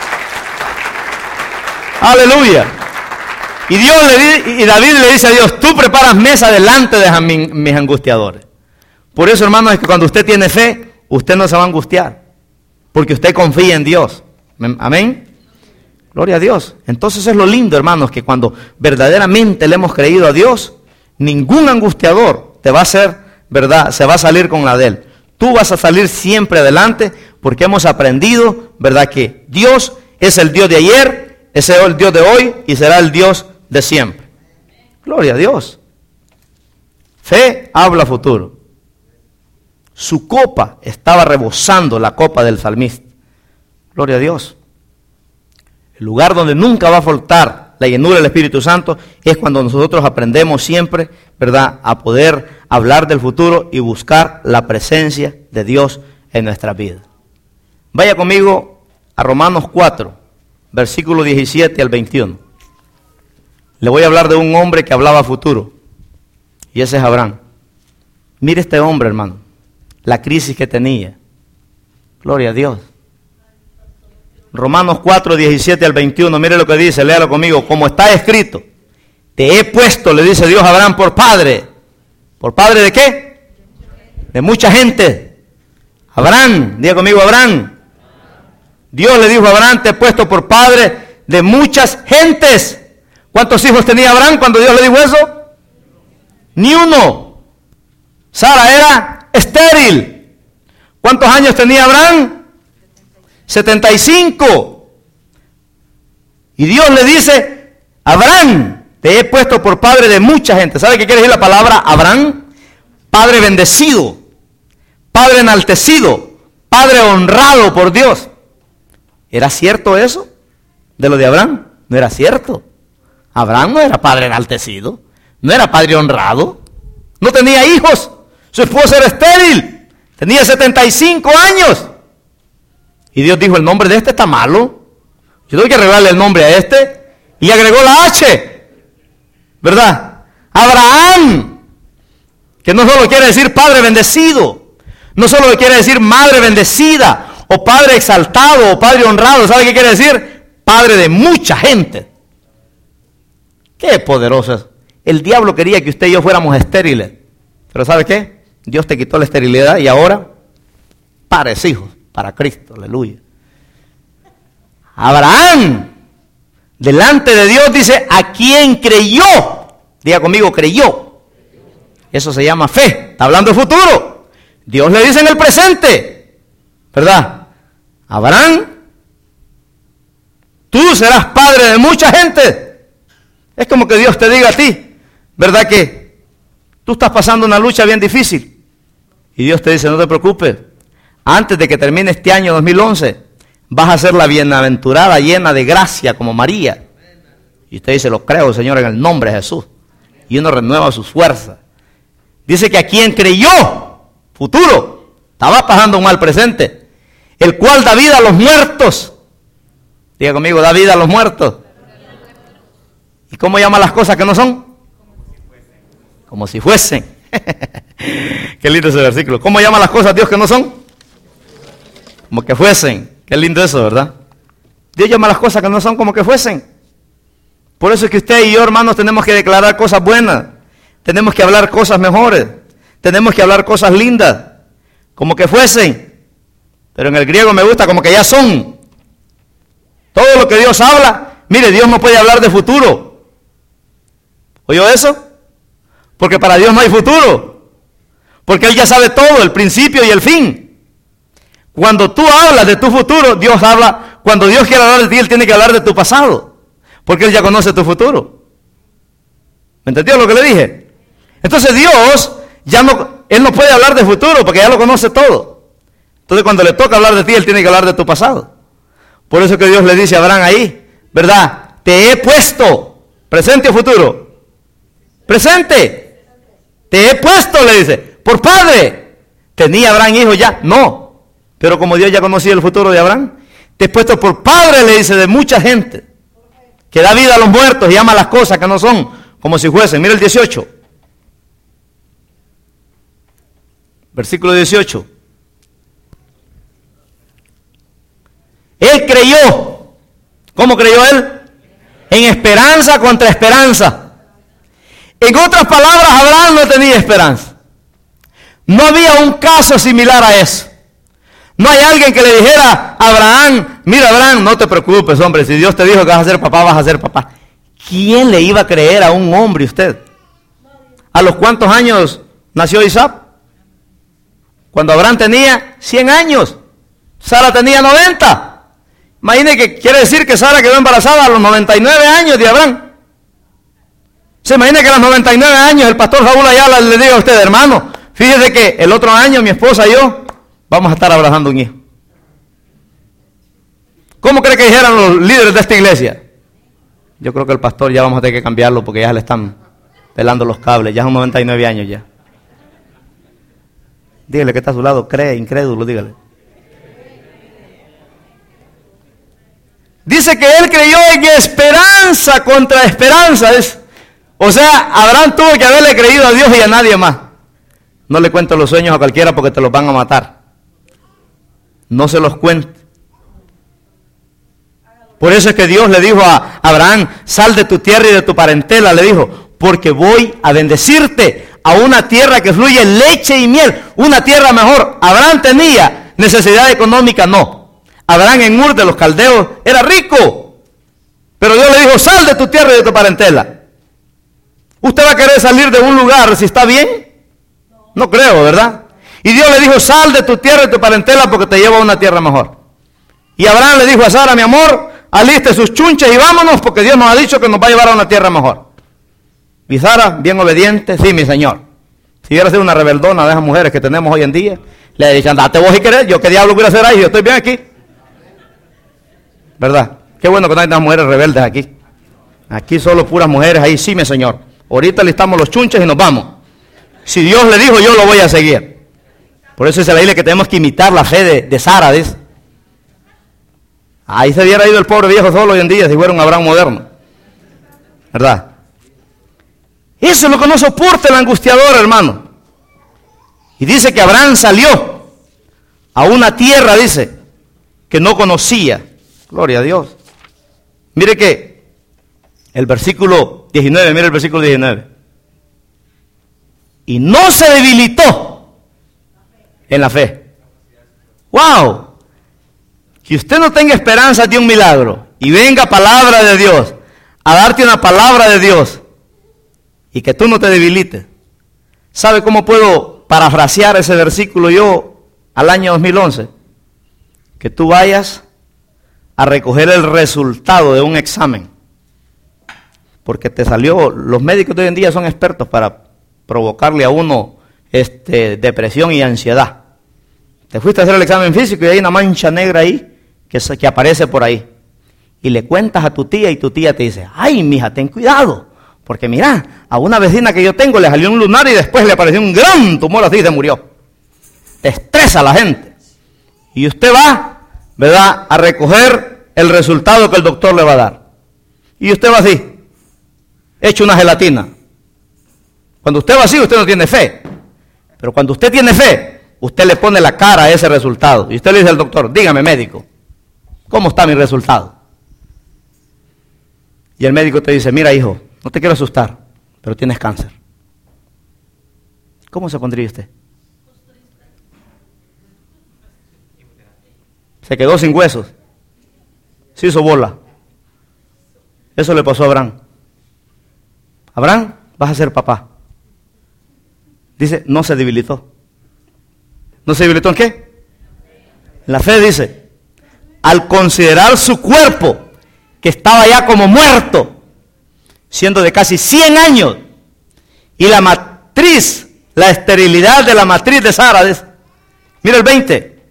Aleluya. Y Dios le y David le dice a Dios, tú preparas mesa delante de mis, mis angustiadores. Por eso, hermanos, es que cuando usted tiene fe, usted no se va a angustiar, porque usted confía en Dios. Amén. Gloria a Dios. Entonces es lo lindo, hermanos, que cuando verdaderamente le hemos creído a Dios, ningún angustiador te va a hacer, ¿verdad? Se va a salir con la de él. Tú vas a salir siempre adelante, porque hemos aprendido, ¿verdad? Que Dios es el Dios de ayer, es el Dios de hoy y será el Dios de siempre. Gloria a Dios. Fe habla futuro. Su copa estaba rebosando la copa del salmista. Gloria a Dios. El lugar donde nunca va a faltar la llenura del Espíritu Santo es cuando nosotros aprendemos siempre, ¿verdad?, a poder hablar del futuro y buscar la presencia de Dios en nuestra vida. Vaya conmigo a Romanos cuatro, versículo diecisiete al veintiuno. Le voy a hablar de un hombre que hablaba futuro, y ese es Abraham. Mire este hombre, hermano, la crisis que tenía. Gloria a Dios. Romanos cuatro, diecisiete al veintiuno, mire lo que dice, léalo conmigo. Como está escrito, te he puesto, le dice Dios a Abraham, por padre. ¿Por padre de qué? De mucha gente. Abraham, diga conmigo, Abraham. Dios le dijo a Abraham, te he puesto por padre de muchas gentes. ¿Cuántos hijos tenía Abraham cuando Dios le dijo eso? Ni uno. Sara era estéril. ¿Cuántos años tenía Abraham? setenta y cinco. Y Dios le dice, Abraham, te he puesto por padre de mucha gente. ¿Sabe qué quiere decir la palabra Abraham? Padre bendecido, padre enaltecido, padre honrado por Dios. ¿Era cierto eso de lo de Abraham? No era cierto. Abraham no era padre enaltecido, no era padre honrado, no tenía hijos, su esposa era estéril, tenía setenta y cinco años. Y Dios dijo, el nombre de este está malo, yo tengo que arreglarle el nombre a este, y agregó la H, ¿verdad? Abraham, que no solo quiere decir padre bendecido, no solo quiere decir madre bendecida, o padre exaltado, o padre honrado. ¿Sabe qué quiere decir? Padre de mucha gente. Qué poderoso es. El diablo quería que usted y yo fuéramos estériles. Pero ¿sabe qué? Dios te quitó la esterilidad y ahora pares hijos para Cristo. Aleluya. Abraham, delante de Dios, dice, ¿a quién creyó? Diga conmigo, creyó. Eso se llama fe. Está hablando de futuro. Dios le dice en el presente, ¿verdad? Abraham, tú serás padre de mucha gente. Es como que Dios te diga a ti, ¿verdad? Que tú estás pasando una lucha bien difícil. Y Dios te dice, no te preocupes. Antes de que termine este año dos mil once, vas a ser la bienaventurada llena de gracia como María. Y usted dice, lo creo, Señor, en el nombre de Jesús. Y uno renueva sus fuerzas. Dice que a quien creyó, futuro, estaba pasando un mal presente, el cual da vida a los muertos. Diga conmigo, da vida a los muertos. ¿Y cómo llama las cosas que no son? Como si fuesen. Qué lindo ese versículo. ¿Cómo llama las cosas Dios que no son? Como que fuesen. Qué lindo eso, ¿verdad? Dios llama las cosas que no son como que fuesen. Por eso es que usted y yo, hermanos, tenemos que declarar cosas buenas. Tenemos que hablar cosas mejores. Tenemos que hablar cosas lindas. Como que fuesen. Pero en el griego me gusta como que ya son. Todo lo que Dios habla, mire, Dios no puede hablar de futuro. ¿Oyó eso? Porque para Dios no hay futuro. Porque Él ya sabe todo, el principio y el fin. Cuando tú hablas de tu futuro, Dios habla. Cuando Dios quiere hablar de ti, Él tiene que hablar de tu pasado. Porque Él ya conoce tu futuro. ¿Me entendió lo que le dije? Entonces Dios, ya no, Él no puede hablar de futuro porque ya lo conoce todo. Entonces cuando le toca hablar de ti, Él tiene que hablar de tu pasado. Por eso que Dios le dice a Abraham ahí, ¿verdad? Te he puesto, presente o futuro. Presente. Te he puesto, le dice, por padre. ¿Tenía Abraham hijos ya? No. Pero como Dios ya conocía el futuro de Abraham, te he puesto por padre, le dice, de mucha gente, que da vida a los muertos y llama las cosas que no son como si fuesen. Mira el dieciocho. Versículo dieciocho. Él creyó. ¿Cómo creyó él? En esperanza contra esperanza. En otras palabras, Abraham no tenía esperanza. No había un caso similar a eso. No hay alguien que le dijera a Abraham, mira Abraham, no te preocupes, hombre, si Dios te dijo que vas a ser papá, vas a ser papá. ¿Quién le iba a creer a un hombre usted? ¿A los cuántos años nació Isaac? Cuando Abraham tenía cien años. Sara tenía noventa. Imagine que quiere decir que Sara quedó embarazada a los noventa y nueve años de Abraham. Se imagina que a los noventa y nueve años el pastor Saúl Ayala le diga a usted, hermano, fíjese que el otro año mi esposa y yo vamos a estar abrazando un hijo. ¿Cómo cree que dijeran los líderes de esta iglesia? Yo creo que el pastor ya vamos a tener que cambiarlo porque ya le están pelando los cables, ya son noventa y nueve años ya. Dígale que está a su lado, cree, incrédulo, dígale. Dice que él creyó en esperanza contra esperanza. Es, o sea, Abraham tuvo que haberle creído a Dios y a nadie más. No le cuento los sueños a cualquiera porque te los van a matar. No se los cuente. Por eso es que Dios le dijo a Abraham, sal de tu tierra y de tu parentela, le dijo, porque voy a bendecirte a una tierra que fluye leche y miel, una tierra mejor. Abraham tenía necesidad económica, no. Abraham en Ur de los Caldeos era rico, pero Dios le dijo, sal de tu tierra y de tu parentela. ¿Usted va a querer salir de un lugar si está bien? No creo, ¿verdad? Y Dios le dijo, sal de tu tierra y de tu parentela porque te llevo a una tierra mejor. Y Abraham le dijo a Sara, mi amor, aliste sus chunches y vámonos porque Dios nos ha dicho que nos va a llevar a una tierra mejor. Y Sara, bien obediente, sí, mi señor. Si hubiera sido una rebeldona de esas mujeres que tenemos hoy en día, le ha dicho, andate vos y querés, yo qué diablo voy a hacer ahí, yo estoy bien aquí. ¿Verdad? Qué bueno que no hay tantas mujeres rebeldes aquí. Aquí solo puras mujeres, ahí sí, mi señor. Ahorita listamos los chunches y nos vamos. Si Dios le dijo, yo lo voy a seguir. Por eso dice la Biblia que tenemos que imitar la fe de, de Sara, dice. Ahí se hubiera ido el pobre viejo solo hoy en día si fuera un Abraham moderno. ¿Verdad? Eso es lo que no soporta el angustiador, hermano. Y dice que Abraham salió a una tierra, dice, que no conocía. Gloria a Dios. Mire que el versículo diecinueve, mira el versículo diecinueve. Y no se debilitó en la fe. ¡Wow! Que usted no tenga esperanza de un milagro y venga palabra de Dios a darte una palabra de Dios y que tú no te debilites. ¿Sabe cómo puedo parafrasear ese versículo yo al año dos mil once? Que tú vayas a recoger el resultado de un examen. Porque te salió, los médicos de hoy en día son expertos para provocarle a uno este, depresión y ansiedad. Te fuiste a hacer el examen físico y hay una mancha negra ahí que, que aparece por ahí. Y le cuentas a tu tía y tu tía te dice, ay, mija, ten cuidado. Porque mira, a una vecina que yo tengo le salió un lunar y después le apareció un gran tumor así y se murió. Te estresa a la gente. Y usted va, ¿verdad?, a recoger el resultado que el doctor le va a dar. Y usted va así, hecho una gelatina. Cuando usted va así, usted no tiene fe. Pero cuando usted tiene fe, usted le pone la cara a ese resultado. Y usted le dice al doctor, dígame, médico, ¿cómo está mi resultado? Y el médico te dice, mira, hijo, no te quiero asustar, pero tienes cáncer. ¿Cómo se pondría usted? Se quedó sin huesos. Se hizo bola. Eso le pasó a Abraham. Abraham, vas a ser papá. Dice, no se debilitó. ¿No se debilitó en qué? La fe dice, al considerar su cuerpo, que estaba ya como muerto, siendo de casi cien años, y la matriz, la esterilidad de la matriz de Sara, dice, mira el veinte,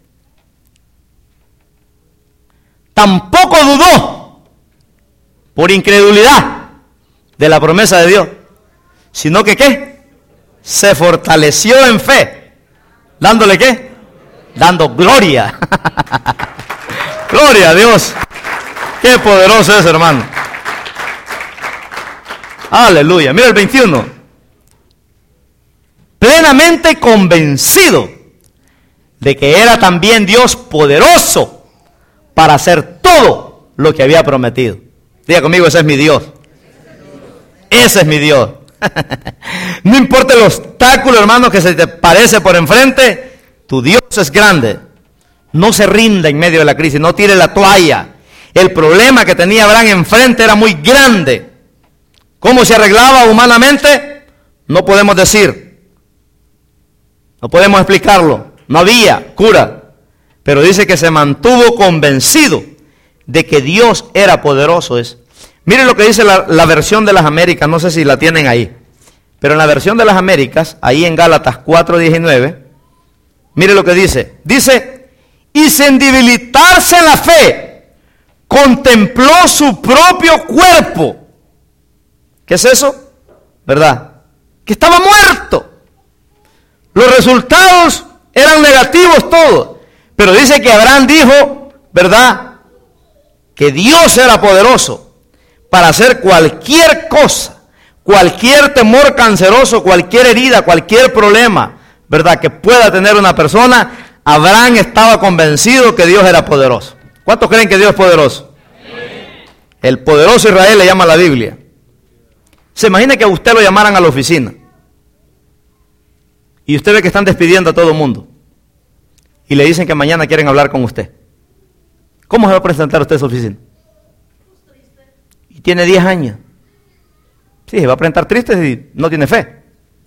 tampoco dudó por incredulidad de la promesa de Dios, sino que ¿qué? Se fortaleció en fe, dándole ¿qué? Dando gloria. Gloria a Dios. Qué poderoso es, hermano. Aleluya. Mira el veintiuno. Plenamente convencido de que era también Dios poderoso para hacer todo lo que había prometido. Diga conmigo, ese es mi Dios. Ese es mi Dios. No importa el obstáculo, hermano, que se te parece por enfrente, tu Dios es grande. No se rinda en medio de la crisis, no tire la toalla. El problema que tenía Abraham enfrente era muy grande. ¿Cómo se arreglaba humanamente? No podemos decir. No podemos explicarlo. No había cura. Pero dice que se mantuvo convencido de que Dios era poderoso. Es. Miren lo que dice la, la versión de las Américas. No sé si la tienen ahí. Pero en la versión de las Américas, ahí en Gálatas cuatro diecinueve, mire lo que dice. Dice, y sin debilitarse en la fe, contempló su propio cuerpo. ¿Qué es eso? ¿Verdad? Que estaba muerto. Los resultados eran negativos todos. Pero dice que Abraham dijo, ¿verdad?, que Dios era poderoso para hacer cualquier cosa, cualquier temor canceroso, cualquier herida, cualquier problema, ¿verdad?, que pueda tener una persona. Abraham estaba convencido que Dios era poderoso. ¿Cuántos creen que Dios es poderoso? El poderoso Israel le llama a la Biblia. Se imagina que a usted lo llamaran a la oficina y usted ve que están despidiendo a todo el mundo y le dicen que mañana quieren hablar con usted. ¿Cómo se va a presentar usted a su oficina? Y tiene diez años. Sí, se va a presentar triste y no tiene fe.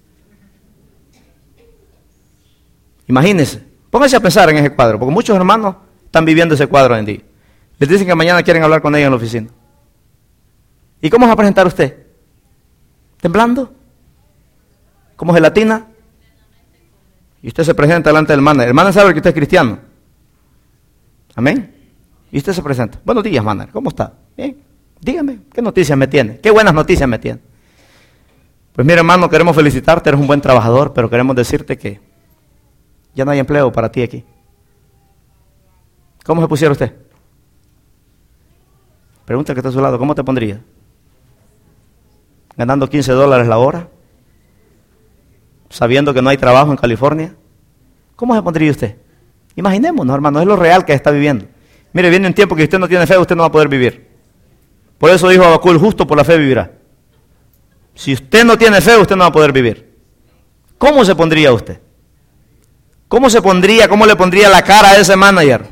Imagínese, póngase a pensar en ese cuadro, porque muchos hermanos están viviendo ese cuadro hoy en día. Les dicen que mañana quieren hablar con ellos en la oficina. ¿Y cómo se va a presentar usted? ¿Temblando? ¿Como gelatina? Y usted se presenta delante del manager. El manager sabe que usted es cristiano. Amén. Y usted se presenta. Buenos días, manager. ¿Cómo está? Bien. Dígame, ¿qué noticias me tiene? ¿Qué buenas noticias me tiene? Pues mira, hermano, queremos felicitarte. Eres un buen trabajador, pero queremos decirte que ya no hay empleo para ti aquí. ¿Cómo se pusiera usted? Pregunta que está a su lado. ¿Cómo te pondría? ¿Ganando quince dólares la hora? ¿Sabiendo que no hay trabajo en California? ¿Cómo se pondría usted? Imaginémonos, hermano, es lo real que está viviendo. Mire, viene un tiempo que usted no tiene fe, usted no va a poder vivir. Por eso dijo Habacuc, el justo por la fe vivirá. Si usted no tiene fe, usted no va a poder vivir. ¿Cómo se pondría usted? ¿Cómo se pondría, cómo le pondría la cara a ese manager?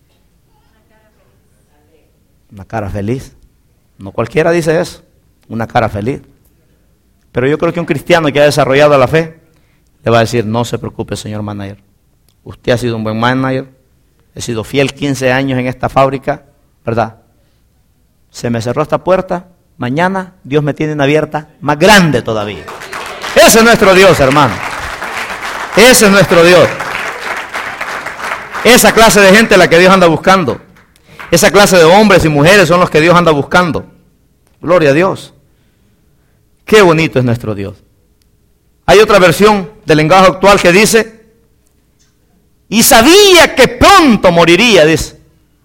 Una cara feliz. No cualquiera dice eso. Una cara feliz. Pero yo creo que un cristiano que ha desarrollado la fe le va a decir, no se preocupe, señor manager. Usted ha sido un buen manager. He sido fiel quince años en esta fábrica, ¿verdad? Se me cerró esta puerta. Mañana Dios me tiene una abierta más grande todavía. Ese es nuestro Dios, hermano. Ese es nuestro Dios. Esa clase de gente es la que Dios anda buscando. Esa clase de hombres y mujeres son los que Dios anda buscando. Gloria a Dios. Qué bonito es nuestro Dios. Hay otra versión del lenguaje actual que dice, y sabía que pronto moriría, dice.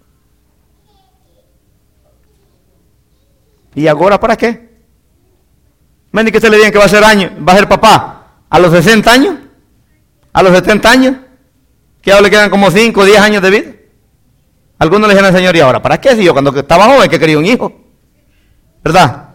¿Y ahora para qué? ¿Ven que usted le diga que va a ser año, va a ser papá a los sesenta años? ¿A los setenta años? Que ahora le quedan como cinco o diez años de vida. Algunos le dijeron al Señor, ¿y ahora para qué? Si yo cuando estaba joven que quería un hijo. ¿Verdad?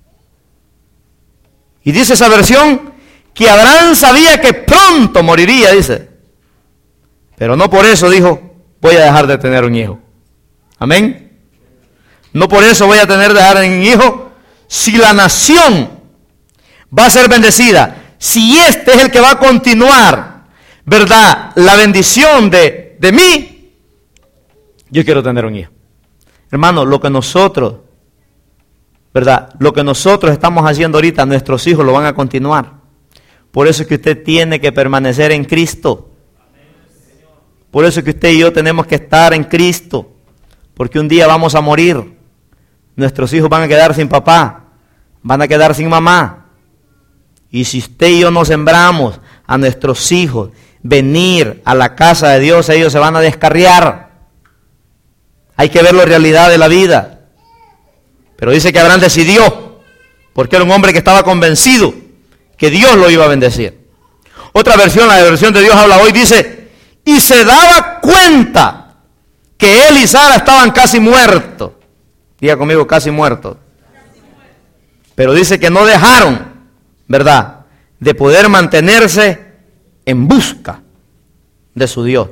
Y dice esa versión que Abraham sabía que pronto moriría, dice. Pero no por eso dijo, voy a dejar de tener un hijo. Amén. No por eso voy a tener de dejar un hijo. Si la nación va a ser bendecida, si este es el que va a continuar, ¿verdad? La bendición de, de mí, yo quiero tener un hijo. Hermano, lo que nosotros, ¿verdad? Lo que nosotros estamos haciendo ahorita, nuestros hijos lo van a continuar. Por eso es que usted tiene que permanecer en Cristo. Por eso es que usted y yo tenemos que estar en Cristo. Porque un día vamos a morir. Nuestros hijos van a quedar sin papá. Van a quedar sin mamá. Y si usted y yo no sembramos a nuestros hijos venir a la casa de Dios, ellos se van a descarriar. Hay que ver la realidad de la vida. Pero dice que Abraham decidió, porque era un hombre que estaba convencido que Dios lo iba a bendecir. Otra versión, la versión de Dios habla hoy, dice, y se daba cuenta que él y Sara estaban casi muertos. Diga conmigo, casi muertos. Pero dice que no dejaron, ¿verdad?, de poder mantenerse en busca de su Dios.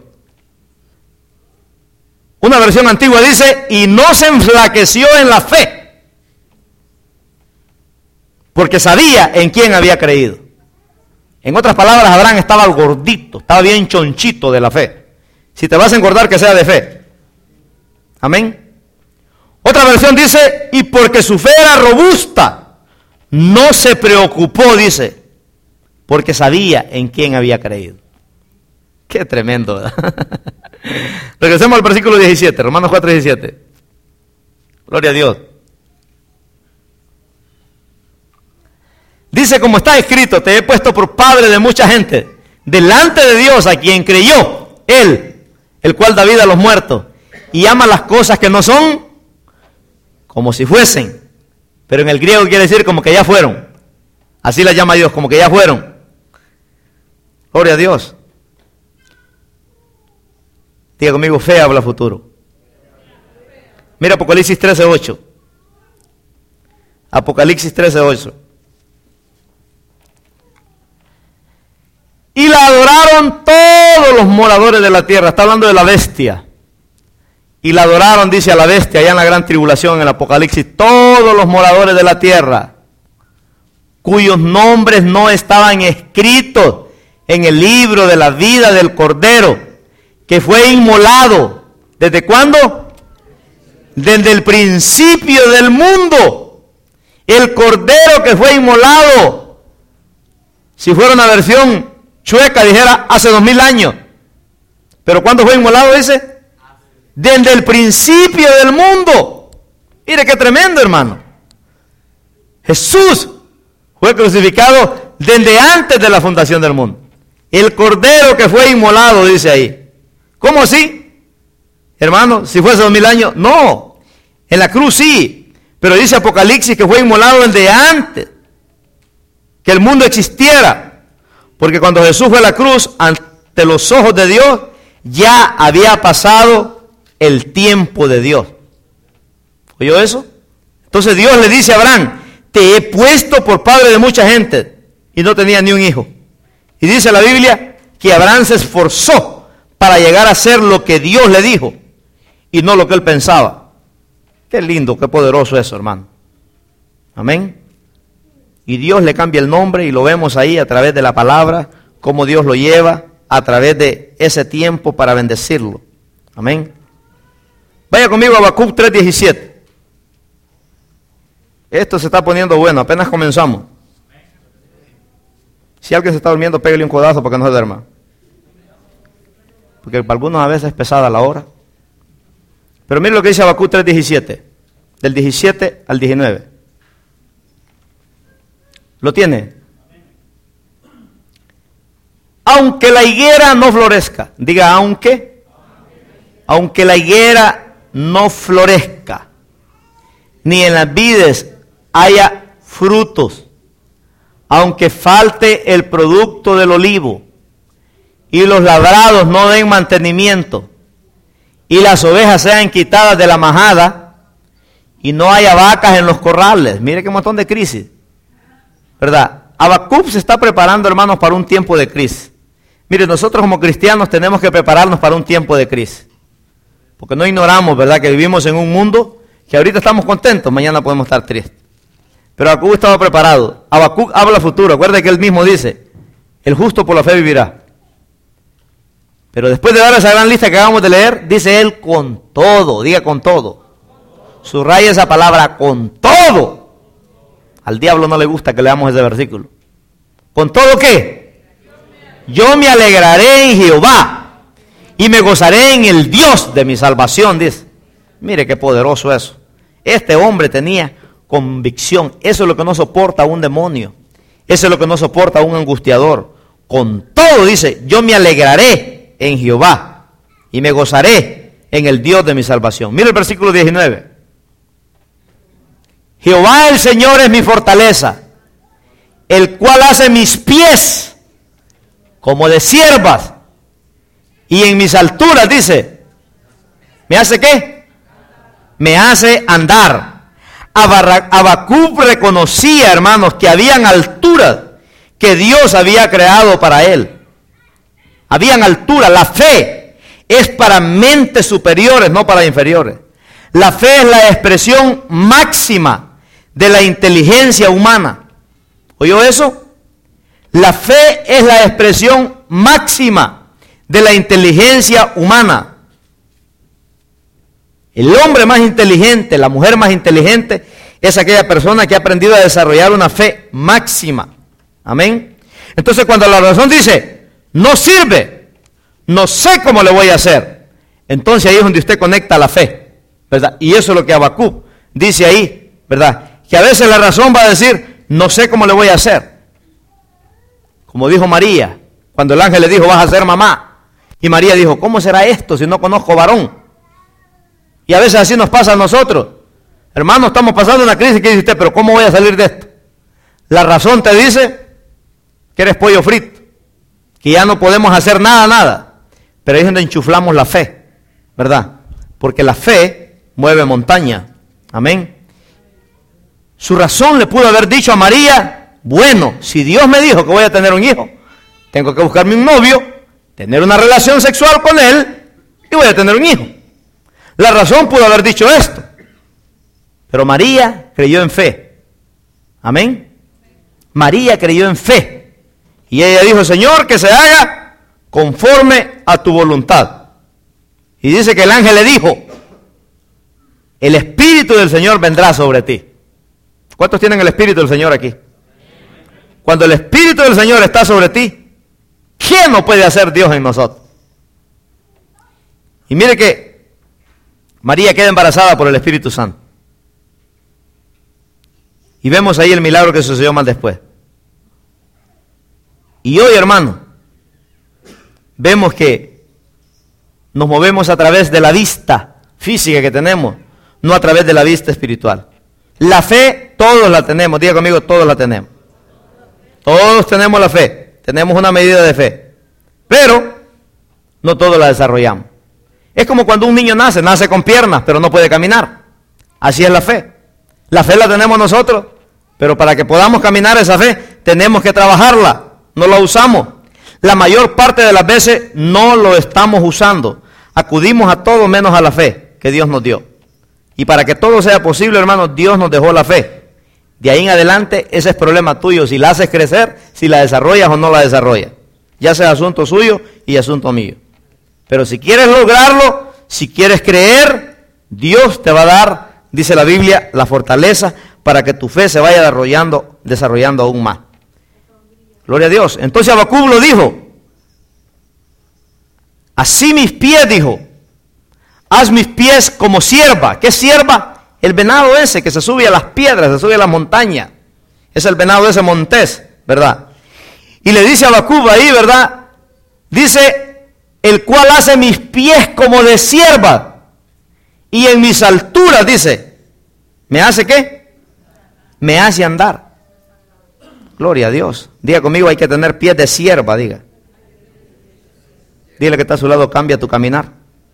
Una versión antigua dice, y no se enflaqueció en la fe, porque sabía en quién había creído. En otras palabras, Abraham estaba gordito, estaba bien chonchito de la fe. Si te vas a engordar, que sea de fe. Amén. Otra versión dice, y porque su fe era robusta, no se preocupó, dice, porque sabía en quién había creído. Qué tremendo, ¿verdad? Regresemos al versículo diecisiete, Romanos cuatro, diecisiete. Gloria a Dios. Dice, como está escrito, te he puesto por padre de mucha gente, delante de Dios a quien creyó, él, el cual da vida a los muertos, y ama las cosas que no son, como si fuesen. Pero en el griego quiere decir como que ya fueron. Así la llama Dios, como que ya fueron. Gloria a Dios. Diga conmigo, fe habla futuro. Mira Apocalipsis trece, ocho. Apocalipsis trece, ocho. Y la adoraron todos los moradores de la tierra. Está hablando de la bestia. Y la adoraron, dice, a la bestia, allá en la gran tribulación, en el Apocalipsis, todos los moradores de la tierra, cuyos nombres no estaban escritos en el libro de la vida del Cordero, que fue inmolado. ¿Desde cuándo? Desde el principio del mundo. El Cordero que fue inmolado. Si fuera una versión chueca, dijera hace dos mil años. Pero ¿cuándo fue inmolado, dice? Desde el principio del mundo. Mire qué tremendo, hermano. Jesús fue crucificado desde antes de la fundación del mundo. El Cordero que fue inmolado, dice ahí. ¿Cómo así? Hermano, si fuese dos mil años, no. En la cruz sí. Pero dice Apocalipsis que fue inmolado desde antes que el mundo existiera. Porque cuando Jesús fue a la cruz, ante los ojos de Dios, ya había pasado el tiempo de Dios. ¿Oyó eso? Entonces Dios le dice a Abraham, te he puesto por padre de mucha gente, y no tenía ni un hijo. Y dice la Biblia que Abraham se esforzó para llegar a hacer lo que Dios le dijo, y no lo que él pensaba. Qué lindo, qué poderoso eso, hermano. Amén. Y Dios le cambia el nombre, y lo vemos ahí a través de la palabra, cómo Dios lo lleva a través de ese tiempo para bendecirlo. Amén. Vaya conmigo a Habacuc tres diecisiete. Esto se está poniendo bueno, apenas comenzamos. Si alguien se está durmiendo, pégale un codazo para que no se duerma. Porque para algunos a veces es pesada la hora. Pero mire lo que dice Habacuc tres diecisiete. Del diecisiete al diecinueve. ¿Lo tiene? Aunque la higuera no florezca. Diga aunque. Aunque la higuera no florezca, ni en las vides haya frutos, aunque falte el producto del olivo, y los labrados no den mantenimiento, y las ovejas sean quitadas de la majada, y no haya vacas en los corrales. Mire qué montón de crisis, ¿verdad? Habacuc se está preparando, hermanos, para un tiempo de crisis. Mire, nosotros como cristianos tenemos que prepararnos para un tiempo de crisis. Porque no ignoramos, ¿verdad?, que vivimos en un mundo que ahorita estamos contentos, mañana podemos estar tristes. Pero Habacuc estaba preparado. Habacuc habla futuro. Acuérdate que él mismo dice, el justo por la fe vivirá. Pero después de dar esa gran lista que acabamos de leer, dice él con todo. Diga con todo. Subraya esa palabra, con todo. Al diablo no le gusta que leamos ese versículo. ¿Con todo qué? Yo me alegraré en Jehová y me gozaré en el Dios de mi salvación, dice. Mire qué poderoso eso. Este hombre tenía convicción. Eso es lo que no soporta a un demonio. Eso es lo que no soporta a un angustiador. Con todo, dice, yo me alegraré en Jehová y me gozaré en el Dios de mi salvación. Mire el versículo diecinueve. Jehová el Señor es mi fortaleza, el cual hace mis pies como de siervas, y en mis alturas, dice, ¿me hace qué? Me hace andar. Habacuc reconocía, hermanos, que habían alturas que Dios había creado para él. Habían alturas. La fe es para mentes superiores, no para inferiores. La fe es la expresión máxima de la inteligencia humana. ¿Oyó eso? La fe es la expresión máxima de la inteligencia humana. El hombre más inteligente, la mujer más inteligente, es aquella persona que ha aprendido a desarrollar una fe máxima. Amén. Entonces, cuando la razón dice, no sirve, no sé cómo le voy a hacer, entonces ahí es donde usted conecta la fe, ¿verdad? Y eso es lo que Habacuc dice ahí, ¿verdad? Que a veces la razón va a decir, no sé cómo le voy a hacer. Como dijo María, cuando el ángel le dijo, vas a ser mamá. Y María dijo, ¿cómo será esto si no conozco varón? Y a veces así nos pasa a nosotros. Hermano, estamos pasando una crisis, que dice usted, pero ¿cómo voy a salir de esto? La razón te dice que eres pollo frito, que ya no podemos hacer nada, nada. Pero ahí es donde enchuflamos la fe, ¿verdad? Porque la fe mueve montaña. Amén. Su razón le pudo haber dicho a María, bueno, si Dios me dijo que voy a tener un hijo, tengo que buscarme un novio, tener una relación sexual con él y voy a tener un hijo. La razón pudo haber dicho esto. Pero María creyó en fe. Amén. María creyó en fe. Y ella dijo, Señor, que se haga conforme a tu voluntad. Y dice que el ángel le dijo, el Espíritu del Señor vendrá sobre ti. ¿Cuántos tienen el Espíritu del Señor aquí? Cuando el Espíritu del Señor está sobre ti, ¿qué no puede hacer Dios en nosotros? Y mire que María queda embarazada por el Espíritu Santo. Y vemos ahí el milagro que sucedió más después. Y hoy, hermano, vemos que nos movemos a través de la vista física que tenemos, no a través de la vista espiritual. La fe, todos la tenemos. Diga conmigo, todos la tenemos. Todos tenemos la fe. Tenemos una medida de fe. Pero no todos la desarrollamos. Es como cuando un niño nace, nace con piernas, pero no puede caminar. Así es la fe. La fe la tenemos nosotros, Pero para que podamos caminar esa fe, tenemos que trabajarla. No la usamos. La mayor parte de las veces no lo estamos usando. Acudimos a todo menos a la fe que Dios nos dio. Y para que todo sea posible, hermanos, Dios nos dejó la fe. De ahí en adelante, ese es problema tuyo. Si la haces crecer, si la desarrollas o no la desarrollas. Ya sea asunto suyo y asunto mío. Pero si quieres lograrlo, si quieres creer, Dios te va a dar, dice la Biblia, la fortaleza para que tu fe se vaya desarrollando, desarrollando aún más. Gloria a Dios. Entonces Habacuc lo dijo. Así mis pies, dijo. Haz mis pies como sierva. ¿Qué sierva? El venado ese que se sube a las piedras, se sube a la montaña. Es el venado ese montés, ¿verdad? Y le dice a Habacuc ahí, ¿verdad? Dice, el cual hace mis pies como de sierva. Y en mis alturas, dice, ¿me hace qué? Me hace andar. Gloria a Dios. Diga conmigo, hay que tener pies de sierva, diga. Dile que está a su lado, cambia tu caminar.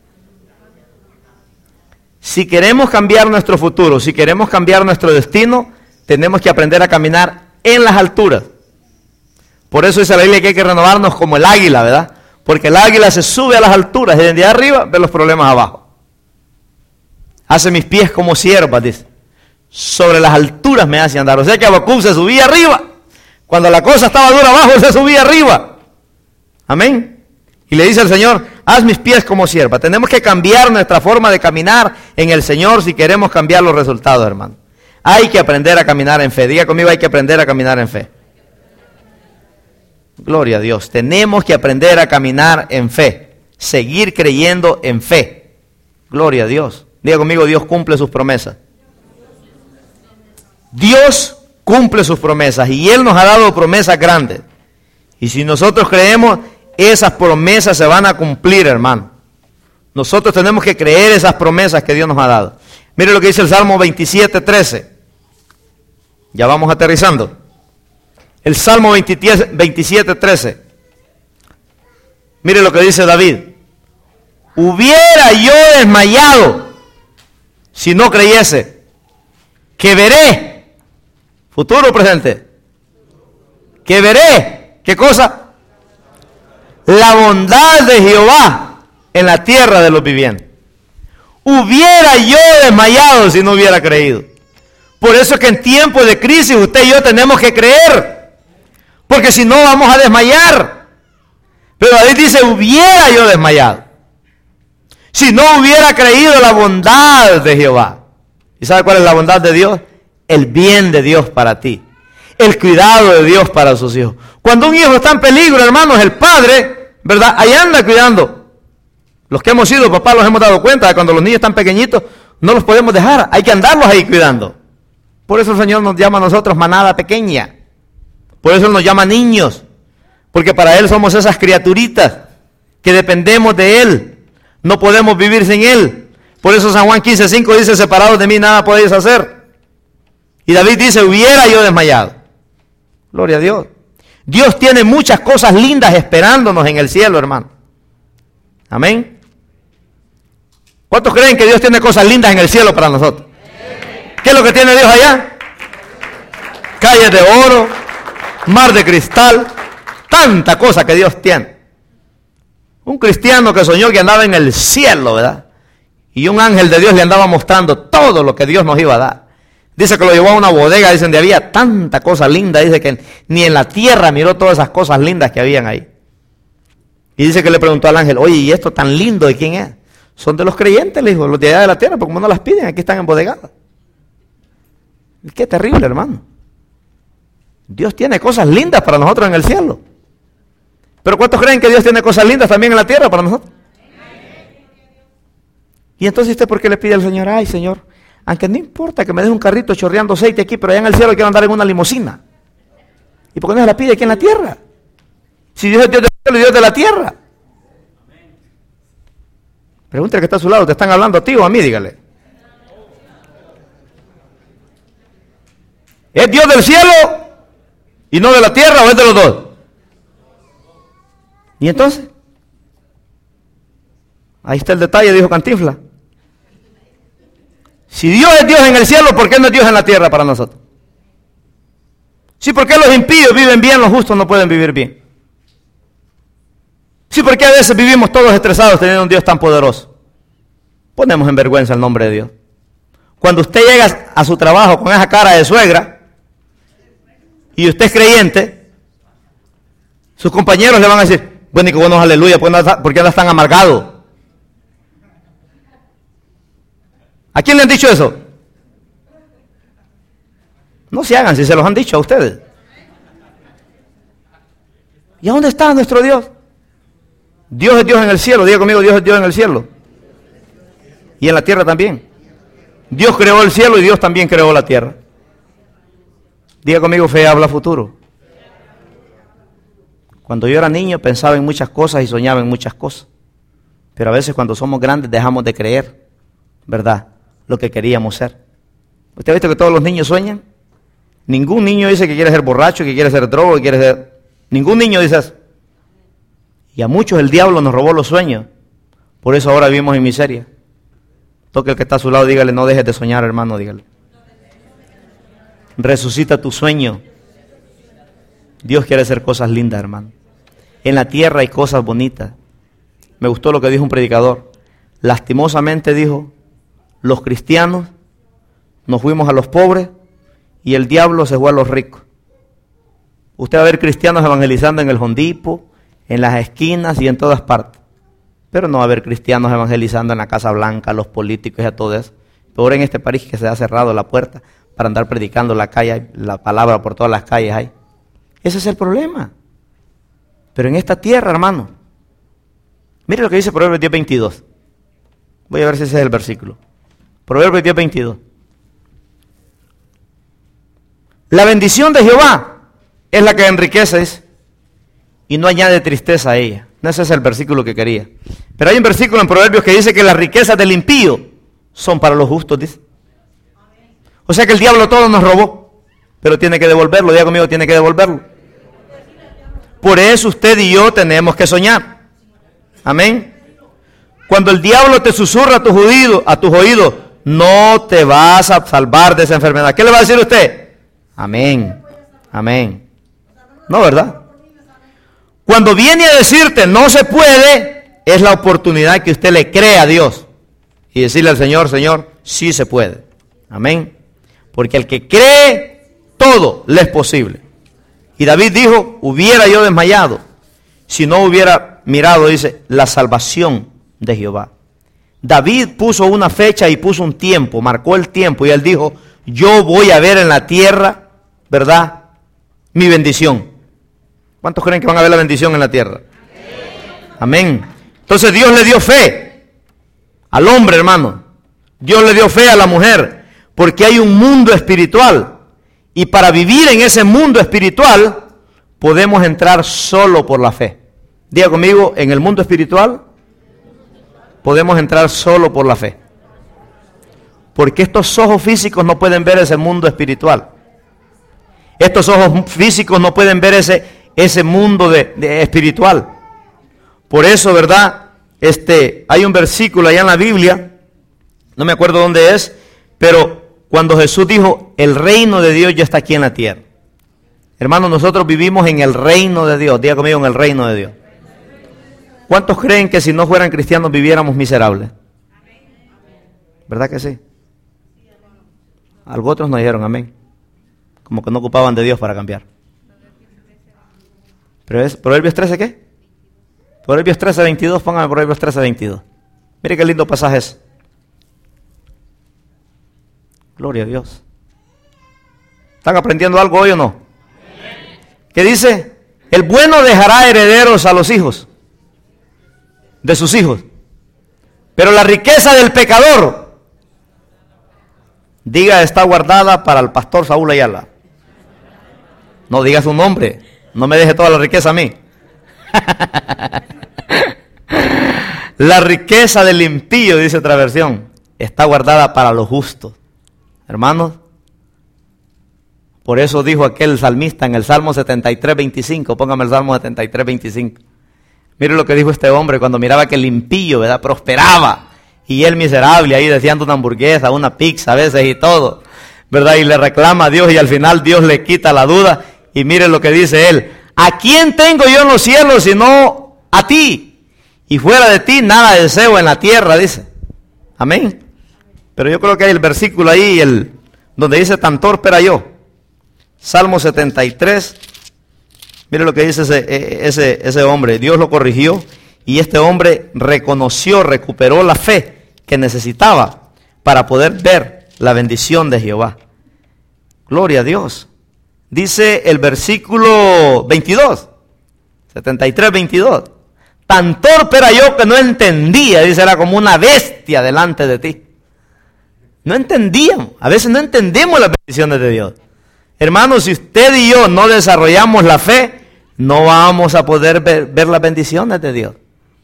Si queremos cambiar nuestro futuro, si queremos cambiar nuestro destino, tenemos que aprender a caminar en las alturas. Por eso dice la Biblia que hay que renovarnos como el águila, ¿verdad? Porque el águila se sube a las alturas y desde arriba ve los problemas abajo. Hace mis pies como siervas, dice. Sobre las alturas me hace andar. O sea que Habacuc se subía arriba. Cuando la cosa estaba dura abajo, se subía arriba. Amén. Y le dice al Señor, haz mis pies como sierva. Tenemos que cambiar nuestra forma de caminar en el Señor si queremos cambiar los resultados, hermano. Hay que aprender a caminar en fe. Diga conmigo, hay que aprender a caminar en fe. Gloria a Dios. Tenemos que aprender a caminar en fe. Seguir creyendo en fe. Gloria a Dios. Diga conmigo, Dios cumple sus promesas. Dios cumple sus promesas y Él nos ha dado promesas grandes. Y si nosotros creemos, esas promesas se van a cumplir, hermano. Nosotros tenemos que creer esas promesas que Dios nos ha dado. Mire lo que dice el Salmo veintisiete, trece. Ya vamos aterrizando. El Salmo veintisiete, trece. Mire lo que dice David. Hubiera yo desmayado si no creyese que veré, futuro o presente, que veré, ¿qué cosa? La bondad de Jehová en la tierra de los vivientes. Hubiera yo desmayado si no hubiera creído. Por eso es que en tiempos de crisis usted y yo tenemos que creer, porque si no vamos a desmayar. Pero David dice, hubiera yo desmayado si no hubiera creído la bondad de Jehová. ¿Y sabe cuál es la bondad de Dios? El bien de Dios para ti, el cuidado de Dios para sus hijos. Cuando un hijo está en peligro, hermanos, el padre, ¿verdad? Ahí anda cuidando. Los que hemos sido papás los hemos dado cuenta de cuando los niños están pequeñitos, no los podemos dejar, hay que andarlos ahí cuidando. Por eso el Señor nos llama a nosotros manada pequeña. Por eso nos llama niños. Porque para Él somos esas criaturitas que dependemos de Él. No podemos vivir sin Él. Por eso San Juan quince, cinco dice, separados de mí nada podéis hacer. Y David dice, hubiera yo desmayado. Gloria a Dios. Dios tiene muchas cosas lindas esperándonos en el cielo, hermano. Amén. ¿Cuántos creen que Dios tiene cosas lindas en el cielo para nosotros? ¿Qué es lo que tiene Dios allá? Calles de oro, mar de cristal, tanta cosa que Dios tiene. Un cristiano que soñó que andaba en el cielo, ¿verdad? Y un ángel de Dios le andaba mostrando todo lo que Dios nos iba a dar. Dice que lo llevó a una bodega, dicen, de había tanta cosa linda, dice que ni en la tierra miró todas esas cosas lindas que habían ahí. Y dice que le preguntó al ángel, oye, ¿y esto tan lindo de quién es? Son de los creyentes, le dijo, los de allá de la tierra, porque como no las piden, aquí están embodegadas. Qué terrible, hermano. Dios tiene cosas lindas para nosotros en el cielo. Pero ¿cuántos creen que Dios tiene cosas lindas también en la tierra para nosotros? Y entonces usted, ¿por qué le pide al Señor? Ay, Señor, aunque no importa que me deje un carrito chorreando aceite aquí, pero allá en el cielo quiero andar en una limusina. ¿Y por qué no se la pide aquí en la tierra? Si Dios es Dios del cielo y Dios de la tierra. Pregúntale que está a su lado, ¿te están hablando a ti o a mí? Dígale. ¿Es Dios del cielo y no de la tierra o es de los dos? ¿Y entonces? Ahí está el detalle, dijo Cantinflas. Si Dios es Dios en el cielo, ¿por qué no es Dios en la tierra para nosotros? Sí, ¿por qué los impíos viven bien, los justos no pueden vivir bien? Sí, ¿por qué a veces vivimos todos estresados teniendo un Dios tan poderoso? Ponemos en vergüenza el nombre de Dios. Cuando usted llega a su trabajo con esa cara de suegra y usted es creyente, sus compañeros le van a decir, bueno, y que buenos aleluya, ¿por qué andas tan amargado? ¿A quién le han dicho eso? No se hagan si se los han dicho a ustedes. ¿Y a dónde está nuestro Dios? Dios es Dios en el cielo, diga conmigo, Dios es Dios en el cielo. Y en la tierra también. Dios creó el cielo y Dios también creó la tierra. Diga conmigo, fe habla futuro. Cuando yo era niño pensaba en muchas cosas y soñaba en muchas cosas. Pero a veces cuando somos grandes dejamos de creer, ¿verdad?, lo que queríamos ser. ¿Usted ha visto que todos los niños sueñan? Ningún niño dice que quiere ser borracho, que quiere ser drogo, que quiere ser... Ningún niño dice eso. Y a muchos el diablo nos robó los sueños. Por eso ahora vivimos en miseria. Toque el que está a su lado, dígale, no dejes de soñar, hermano, dígale. Resucita tu sueño. Dios quiere hacer cosas lindas, hermano. En la tierra hay cosas bonitas. Me gustó lo que dijo un predicador. Lastimosamente dijo, los cristianos nos fuimos a los pobres y el diablo se fue a los ricos. Usted va a ver cristianos evangelizando en el Hondipo, en las esquinas y en todas partes. Pero no va a haber cristianos evangelizando en la Casa Blanca, los políticos y a todo eso. Peor en este país que se ha cerrado la puerta para andar predicando la calle, la palabra por todas las calles hay. Ese es el problema. Pero en esta tierra, hermano, mire lo que dice Proverbios diez veintidós. Voy a ver si ese es el versículo. Proverbios diez veintidós. La bendición de Jehová es la que enriquece y no añade tristeza a ella. No, ese es el versículo que quería. Pero hay un versículo en Proverbios que dice que las riquezas del impío son para los justos, dice. O sea que el diablo todo nos robó, pero tiene que devolverlo. Diga conmigo, tiene que devolverlo. Por eso usted y yo tenemos que soñar. Amén. Cuando el diablo te susurra a tus oídos, a tus oídos, no te vas a salvar de esa enfermedad. ¿Qué le va a decir usted? Amén. Amén. No, ¿verdad? Cuando viene a decirte no se puede, es la oportunidad que usted le cree a Dios y decirle al Señor, Señor, sí se puede. Amén. Porque el que cree, todo le es posible. Y David dijo, hubiera yo desmayado si no hubiera mirado, dice, la salvación de Jehová. David puso una fecha y puso un tiempo, marcó el tiempo y él dijo, yo voy a ver en la tierra, ¿verdad?, mi bendición. ¿Cuántos creen que van a ver la bendición en la tierra? Amén. Entonces Dios le dio fe al hombre, hermano. Dios le dio fe a la mujer, porque hay un mundo espiritual. Y para vivir en ese mundo espiritual, podemos entrar solo por la fe. Diga conmigo, en el mundo espiritual, podemos entrar solo por la fe. Porque estos ojos físicos no pueden ver ese mundo espiritual. Estos ojos físicos no pueden ver ese ese mundo de, de espiritual. Por eso, ¿verdad? Este, hay un versículo allá en la Biblia, no me acuerdo dónde es, pero cuando Jesús dijo, el reino de Dios ya está aquí en la tierra. Hermanos, nosotros vivimos en el reino de Dios. Diga conmigo, en el reino de Dios. ¿Cuántos creen que si no fueran cristianos viviéramos miserables? ¿Verdad que sí? Algo otros nos dijeron amén. Como que no ocupaban de Dios para cambiar. Pero es Proverbios trece, ¿qué? Proverbios trece, veintidós, póngame Proverbios trece, veintidós. Mire qué lindo pasaje es. Gloria a Dios. ¿Están aprendiendo algo hoy o no? ¿Qué dice? El bueno dejará herederos a los hijos de sus hijos, pero la riqueza del pecador, diga, está guardada para el pastor Saúl Ayala. No diga su nombre. No me deje toda la riqueza a mí. La riqueza del impío, dice otra versión, está guardada para los justos. Hermanos, por eso dijo aquel salmista en el Salmo setenta y tres, veinticinco. Póngame el Salmo setenta y tres, veinticinco. Mire lo que dijo este hombre cuando miraba que el impío, ¿verdad?, prosperaba. Y él miserable ahí deseando una hamburguesa, una pizza a veces y todo. ¿verdad? Y le reclama a Dios y al final Dios le quita la duda. Y mire lo que dice él: ¿a quién tengo yo en los cielos sino a ti? Y fuera de ti nada deseo en la tierra, dice. Amén. Pero yo creo que hay el versículo ahí, el, donde dice: tan torpe era yo. Salmo setenta y tres. Mire lo que dice ese, ese, ese hombre. Dios lo corrigió y este hombre reconoció, recuperó la fe que necesitaba para poder ver la bendición de Jehová. Gloria a Dios. Dice el versículo veintidós, setenta y tres, veintidós. Tan torpe era yo que no entendía, dice, era como una bestia delante de ti. No entendíamos, a veces no entendemos las bendiciones de Dios. Hermanos, si usted y yo no desarrollamos la fe, no vamos a poder ver, ver las bendiciones de Dios.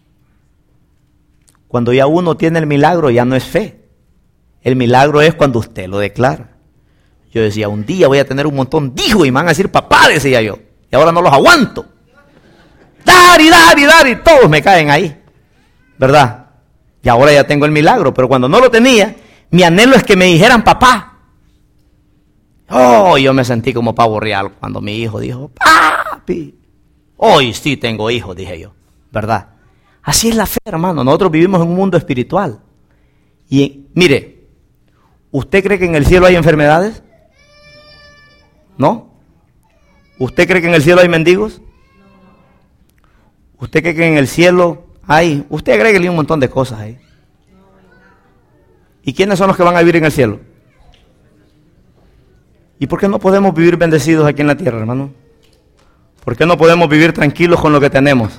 Cuando ya uno tiene el milagro, ya no es fe. El milagro es cuando usted lo declara. Yo decía, un día voy a tener un montón de hijos y me van a decir papá, decía yo. Y ahora no los aguanto. Dar y dar y dar y todos me caen ahí. ¿Verdad? Y ahora ya tengo el milagro, pero cuando no lo tenía, mi anhelo es que me dijeran papá. Oh, yo me sentí como pavo real cuando mi hijo dijo, papi. Hoy sí tengo hijos, dije yo. ¿Verdad? Así es la fe, hermano. Nosotros vivimos en un mundo espiritual. Y mire, ¿usted cree que en el cielo hay enfermedades? ¿No? ¿Usted cree que en el cielo hay mendigos? ¿Usted cree que en el cielo hay? ¿Usted cree que hay un montón de cosas ahí? ¿Y quiénes son los que van a vivir en el cielo? ¿Y por qué no podemos vivir bendecidos aquí en la tierra, hermano? ¿Por qué no podemos vivir tranquilos con lo que tenemos?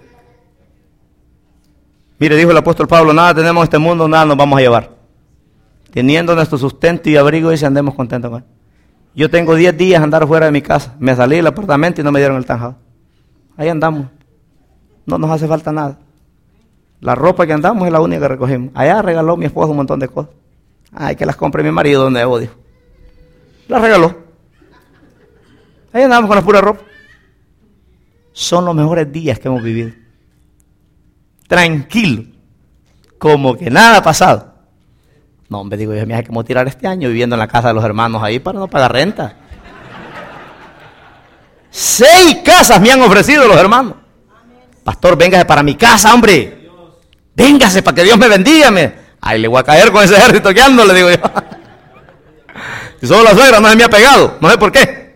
Mire, dijo el apóstol Pablo, nada tenemos en este mundo, nada nos vamos a llevar. Teniendo nuestro sustento y abrigo, dice, andemos contentos con él. Yo tengo diez días andar fuera de mi casa. Me salí del apartamento y no me dieron el tanjado. Ahí andamos. No nos hace falta nada. La ropa que andamos es la única que recogimos. Allá regaló mi esposo un montón de cosas. Ay, que las compre mi marido donde debo, dijo. Las regaló. Ahí andamos con la pura ropa. Son los mejores días que hemos vivido. Tranquilo. Como que nada ha pasado. No, hombre, digo yo, me hay que motivar este año viviendo en la casa de los hermanos ahí para no pagar renta. Seis casas me han ofrecido los hermanos. Pastor, véngase para mi casa, hombre. Véngase para que Dios me bendiga. Ay, le voy a caer con ese ejército que ando, le digo yo. Si solo la suegra no se me ha pegado, no sé por qué.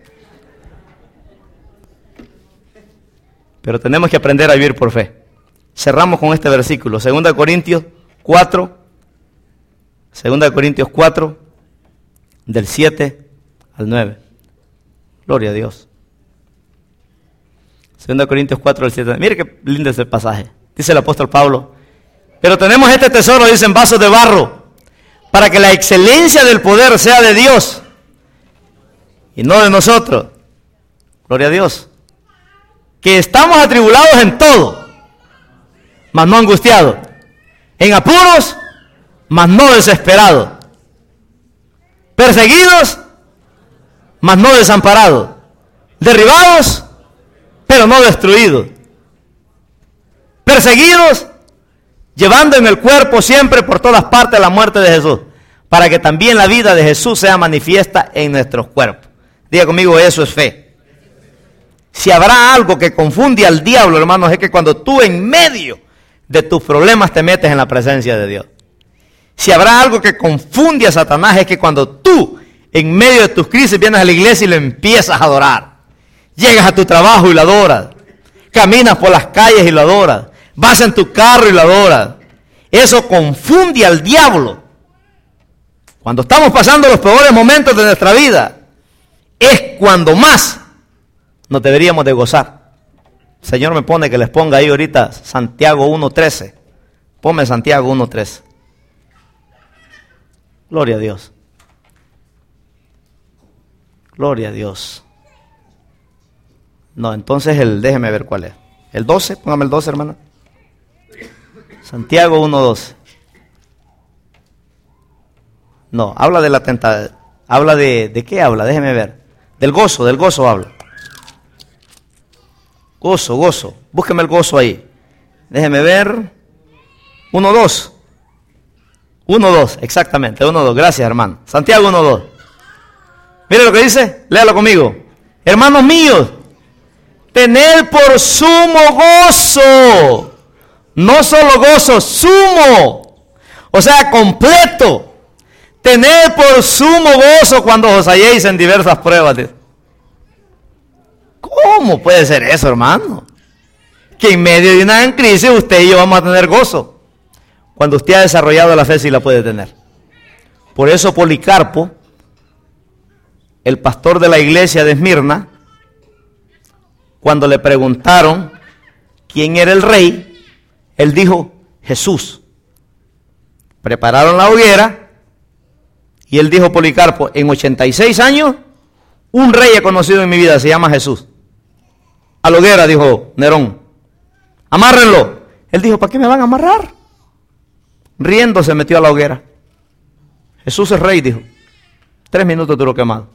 Pero tenemos que aprender a vivir por fe. Cerramos con este versículo, segunda de Corintios cuatro. segunda de Corintios cuatro, del siete al nueve. Gloria a Dios. segunda de Corintios cuatro, del siete al nueve. Mire qué lindo es el pasaje. Dice el apóstol Pablo, pero tenemos este tesoro, dice, en vasos de barro, para que la excelencia del poder sea de Dios y no de nosotros. Gloria a Dios. Que estamos atribulados en todo, mas no angustiados. En apuros, mas no desesperados. Perseguidos, mas no desamparados. Derribados, pero no destruidos. Perseguidos, llevando en el cuerpo siempre por todas partes la muerte de Jesús, para que también la vida de Jesús sea manifiesta en nuestros cuerpos. Diga conmigo, eso es fe. Si habrá algo que confunde al diablo, hermanos, es que cuando tú en medio de tus problemas te metes en la presencia de Dios. Si habrá algo que confunde a Satanás, es que cuando tú en medio de tus crisis vienes a la iglesia y le empiezas a adorar. Llegas a tu trabajo y lo adoras. Caminas por las calles y lo adoras. Vas en tu carro y lo adoras. Eso confunde al diablo. Cuando estamos pasando los peores momentos de nuestra vida, es cuando más nos deberíamos de gozar. El Señor me pone que les ponga ahí ahorita Santiago uno trece. Ponme Santiago uno trece. Gloria a Dios. Gloria a Dios. No, entonces el, déjeme ver cuál es. El doce, póngame el doce, hermana. Santiago uno doce. No, habla de la tentación. Habla de, ¿de qué habla? Déjeme ver. Del gozo, del gozo habla. Gozo, gozo. Búsqueme el gozo ahí. Déjeme ver. uno dos. uno dos, exactamente. uno dos. Gracias, hermano. Santiago uno dos. Mire lo que dice, léalo conmigo. Hermanos míos, tened por sumo gozo, no solo gozo, sumo, o sea, completo. Tened por sumo gozo cuando os halléis en diversas pruebas. ¿Cómo puede ser eso, hermano? Que en medio de una gran crisis usted y yo vamos a tener gozo. Cuando usted ha desarrollado la fe, sí la puede tener. Por eso Policarpo, el pastor de la iglesia de Esmirna, cuando le preguntaron quién era el rey, él dijo, Jesús. Prepararon la hoguera y él dijo, Policarpo, en ochenta y seis años, un rey he conocido en mi vida, se llama Jesús. A la hoguera, dijo Nerón, amárrenlo. Él dijo, ¿para qué me van a amarrar? Riendo se metió a la hoguera. Jesús es rey, dijo. Tres minutos duró quemado.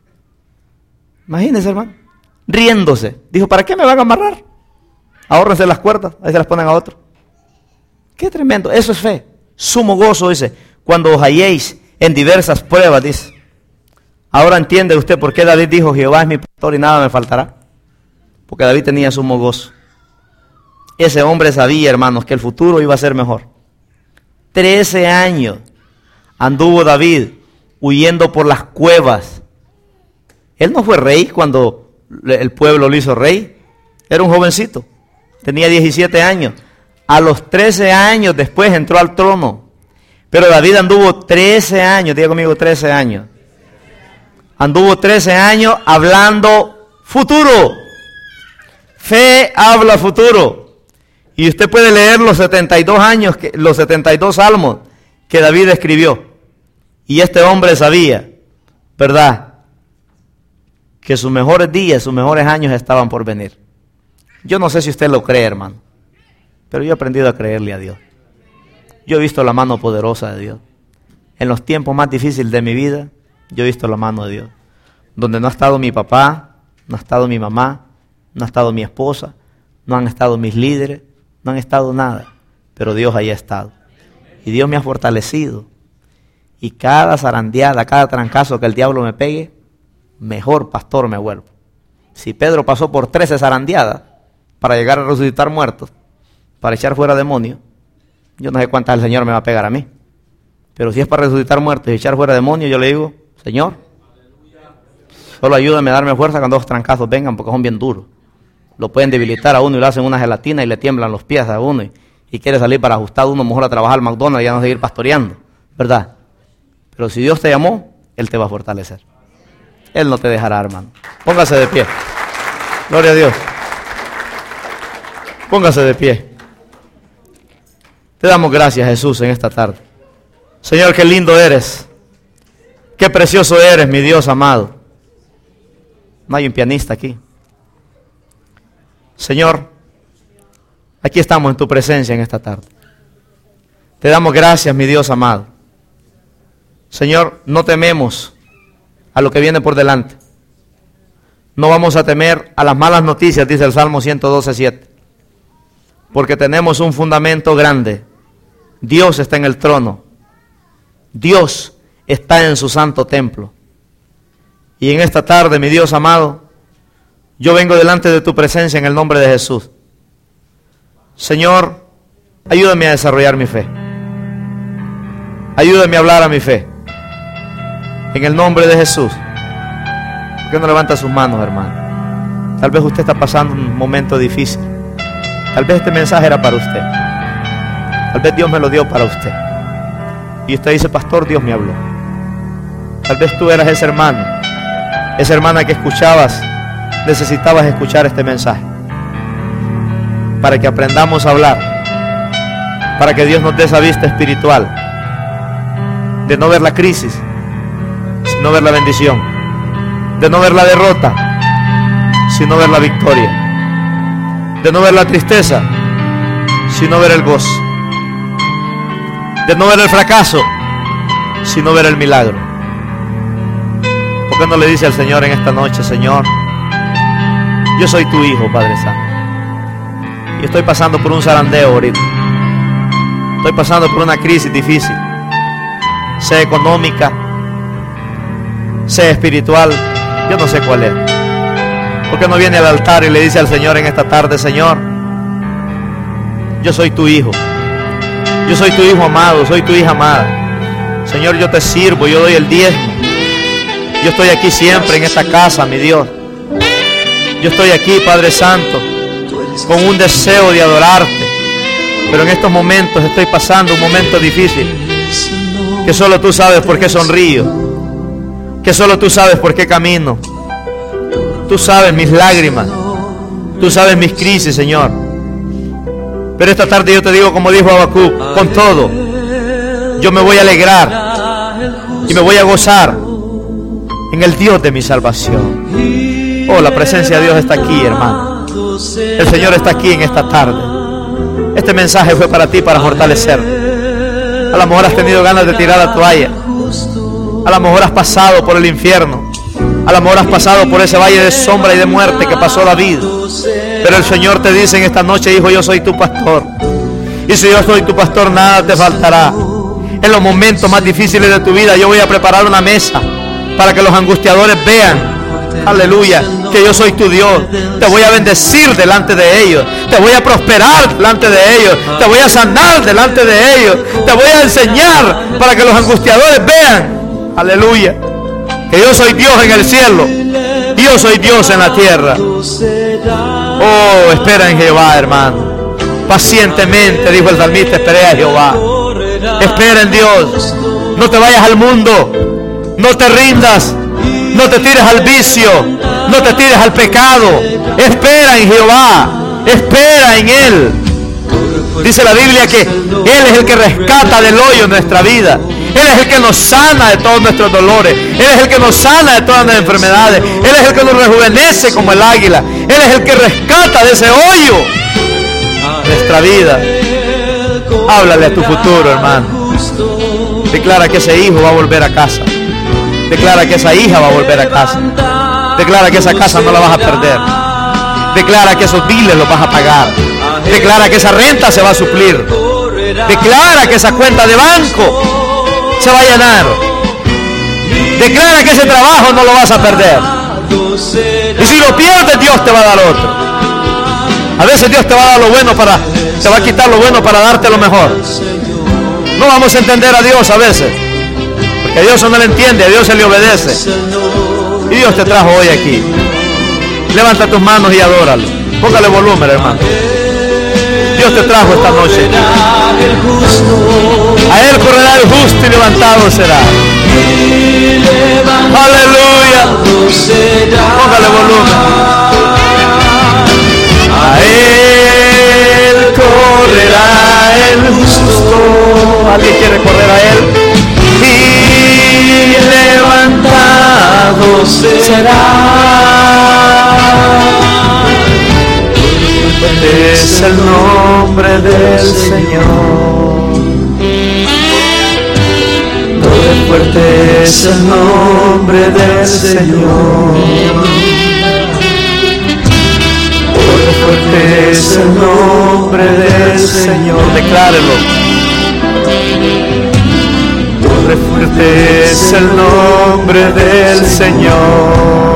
Imagínense, hermano. Riéndose. Dijo, ¿para qué me van a amarrar? Ahórrense las cuerdas, ahí se las ponen a otro. Qué tremendo. Eso es fe. Sumo gozo, dice, cuando os halléis en diversas pruebas, dice. Ahora entiende usted por qué David dijo, Jehová es mi pastor y nada me faltará. Porque David tenía sumo gozo. Ese hombre sabía, hermanos, que el futuro iba a ser mejor. Trece años anduvo David huyendo por las cuevas. Él no fue rey cuando el pueblo lo hizo rey. Era un jovencito. Tenía diecisiete años. A los trece años después entró al trono. Pero David anduvo trece años, diga conmigo trece años. Anduvo trece años hablando futuro. Fe habla futuro. Y usted puede leer los setenta y dos años, que, los setenta y dos salmos que David escribió. Y este hombre sabía, ¿verdad?, que sus mejores días, sus mejores años estaban por venir. Yo no sé si usted lo cree, hermano, pero yo he aprendido a creerle a Dios. Yo he visto la mano poderosa de Dios. En los tiempos más difíciles de mi vida, yo he visto la mano de Dios. Donde no ha estado mi papá, no ha estado mi mamá, no ha estado mi esposa, no han estado mis líderes, no han estado nada, pero Dios ahí ha estado. Y Dios me ha fortalecido. Y cada zarandeada, cada trancazo que el diablo me pegue, mejor pastor me vuelvo. Si Pedro pasó por trece zarandeadas para llegar a resucitar muertos, para echar fuera demonios, yo no sé cuántas el Señor me va a pegar a mí. Pero si es para resucitar muertos y echar fuera demonios, yo le digo, Señor, solo ayúdame a darme fuerza cuando los trancazos vengan, porque son bien duros. Lo pueden debilitar a uno y le hacen una gelatina y le tiemblan los pies a uno y, y quiere salir para ajustado uno mejor a trabajar al McDonald's y ya no seguir pastoreando, ¿verdad? Pero si Dios te llamó, Él te va a fortalecer. Él no te dejará, hermano. Póngase de pie. Gloria a Dios. Póngase de pie. Te damos gracias, Jesús, en esta tarde. Señor, qué lindo eres. Qué precioso eres, mi Dios amado. No hay un pianista aquí. Señor, aquí estamos en tu presencia en esta tarde. Te damos gracias, mi Dios amado. Señor, no tememos a lo que viene por delante. No vamos a temer a las malas noticias, dice el Salmo ciento doce, siete. Porque tenemos un fundamento grande. Dios está en el trono. Dios está en su santo templo. Y en esta tarde, mi Dios amado, yo vengo delante de tu presencia en el nombre de Jesús. Señor, ayúdame a desarrollar mi fe. Ayúdame a hablar a mi fe. En el nombre de Jesús. ¿Por qué no levanta sus manos, hermano? Tal vez usted está pasando un momento difícil. Tal vez este mensaje era para usted. Tal vez Dios me lo dio para usted. Y usted dice, pastor, Dios me habló. Tal vez tú eras ese hermano, esa hermana que escuchabas, necesitabas escuchar este mensaje. Para que aprendamos a hablar. Para que Dios nos dé esa vista espiritual. De no ver la crisis, sino ver la bendición. De no ver la derrota, sino ver la victoria. De no ver la tristeza, sino ver el gozo. De no ver el fracaso, sino ver el milagro. ¿Por qué no le dice al Señor en esta noche, Señor, yo soy tu hijo, Padre Santo, y estoy pasando por un zarandeo ahorita. Estoy pasando por una crisis difícil, sea económica, sea espiritual, yo no sé cuál es. ¿Por qué no viene al altar y le dice al Señor en esta tarde: Señor, yo soy tu hijo, yo soy tu hijo amado, soy tu hija amada. Señor, yo te sirvo, yo doy el diezmo. Yo estoy aquí siempre en esta casa, mi Dios. Yo estoy aquí, Padre Santo, con un deseo de adorarte. Pero en estos momentos estoy pasando un momento difícil, que solo tú sabes por qué sonrío, que solo tú sabes por qué camino. Tú sabes mis lágrimas, tú sabes mis crisis, Señor. Pero esta tarde yo te digo, como dijo Habacuc, con todo, yo me voy a alegrar y me voy a gozar en el Dios de mi salvación. Oh, la presencia de Dios está aquí, hermano. El Señor está aquí en esta tarde. Este mensaje fue para ti, para fortalecer. A lo mejor has tenido ganas de tirar la toalla. A lo mejor has pasado por el infierno. A lo mejor has pasado por ese valle de sombra y de muerte que pasó David. Pero el Señor te dice en esta noche: hijo, yo soy tu pastor. Y si yo soy tu pastor, nada te faltará. En los momentos más difíciles de tu vida, yo voy a preparar una mesa para que los angustiadores vean, aleluya, que yo soy tu Dios. Te voy a bendecir delante de ellos. Te voy a prosperar delante de ellos. Te voy a sanar delante de ellos. Te voy a enseñar para que los angustiadores vean, aleluya, que yo soy Dios en el cielo y yo soy Dios en la tierra. Oh, espera en Jehová, hermano. Pacientemente, dijo el salmista, esperé a Jehová. Espera en Dios. No te vayas al mundo. No te rindas. No te tires al vicio. No te tires al pecado. Espera en Jehová. Espera en Él. Dice la Biblia que Él es el que rescata del hoyo nuestra vida. Él es el que nos sana de todos nuestros dolores. Él es el que nos sana de todas nuestras enfermedades. Él es el que nos rejuvenece como el águila. Él es el que rescata de ese hoyo nuestra vida. Háblale a tu futuro, hermano. Declara que ese hijo va a volver a casa. Declara que esa hija va a volver a casa. Declara que esa casa no la vas a perder. Declara que esos biles los vas a pagar. Declara que esa renta se va a suplir. Declara que esa cuenta de banco se va a llenar. Declara que ese trabajo no lo vas a perder. Y si lo pierdes, Dios te va a dar otro. A veces Dios te va a dar lo bueno para, te va a quitar lo bueno para darte lo mejor. No vamos a entender a Dios a veces, porque a Dios no le entiende, a Dios se le obedece. Y Dios te trajo hoy aquí. Levanta tus manos y adóralo. Póngale volumen, hermano. Dios te trajo esta noche. A Él correrá el justo y levantado será. Aleluya. Póngale volumen. A Él correrá el justo. ¿Alguien quiere correr a Él? Y levantado será. Es el nombre del Señor. Todo fuerte es el nombre del Señor. Todo fuerte es el nombre del Señor. Declárelo. Todo fuerte es el nombre del Señor.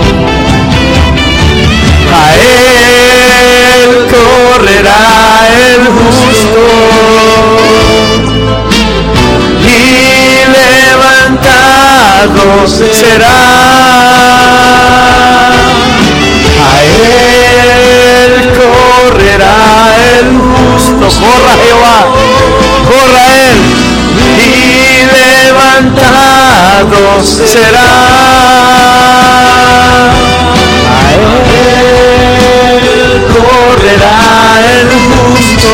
A Él correrá el justo y levantado será. A Él correrá el justo. Corra Jehová, corra a Él y levantado será. A Él correrá el justo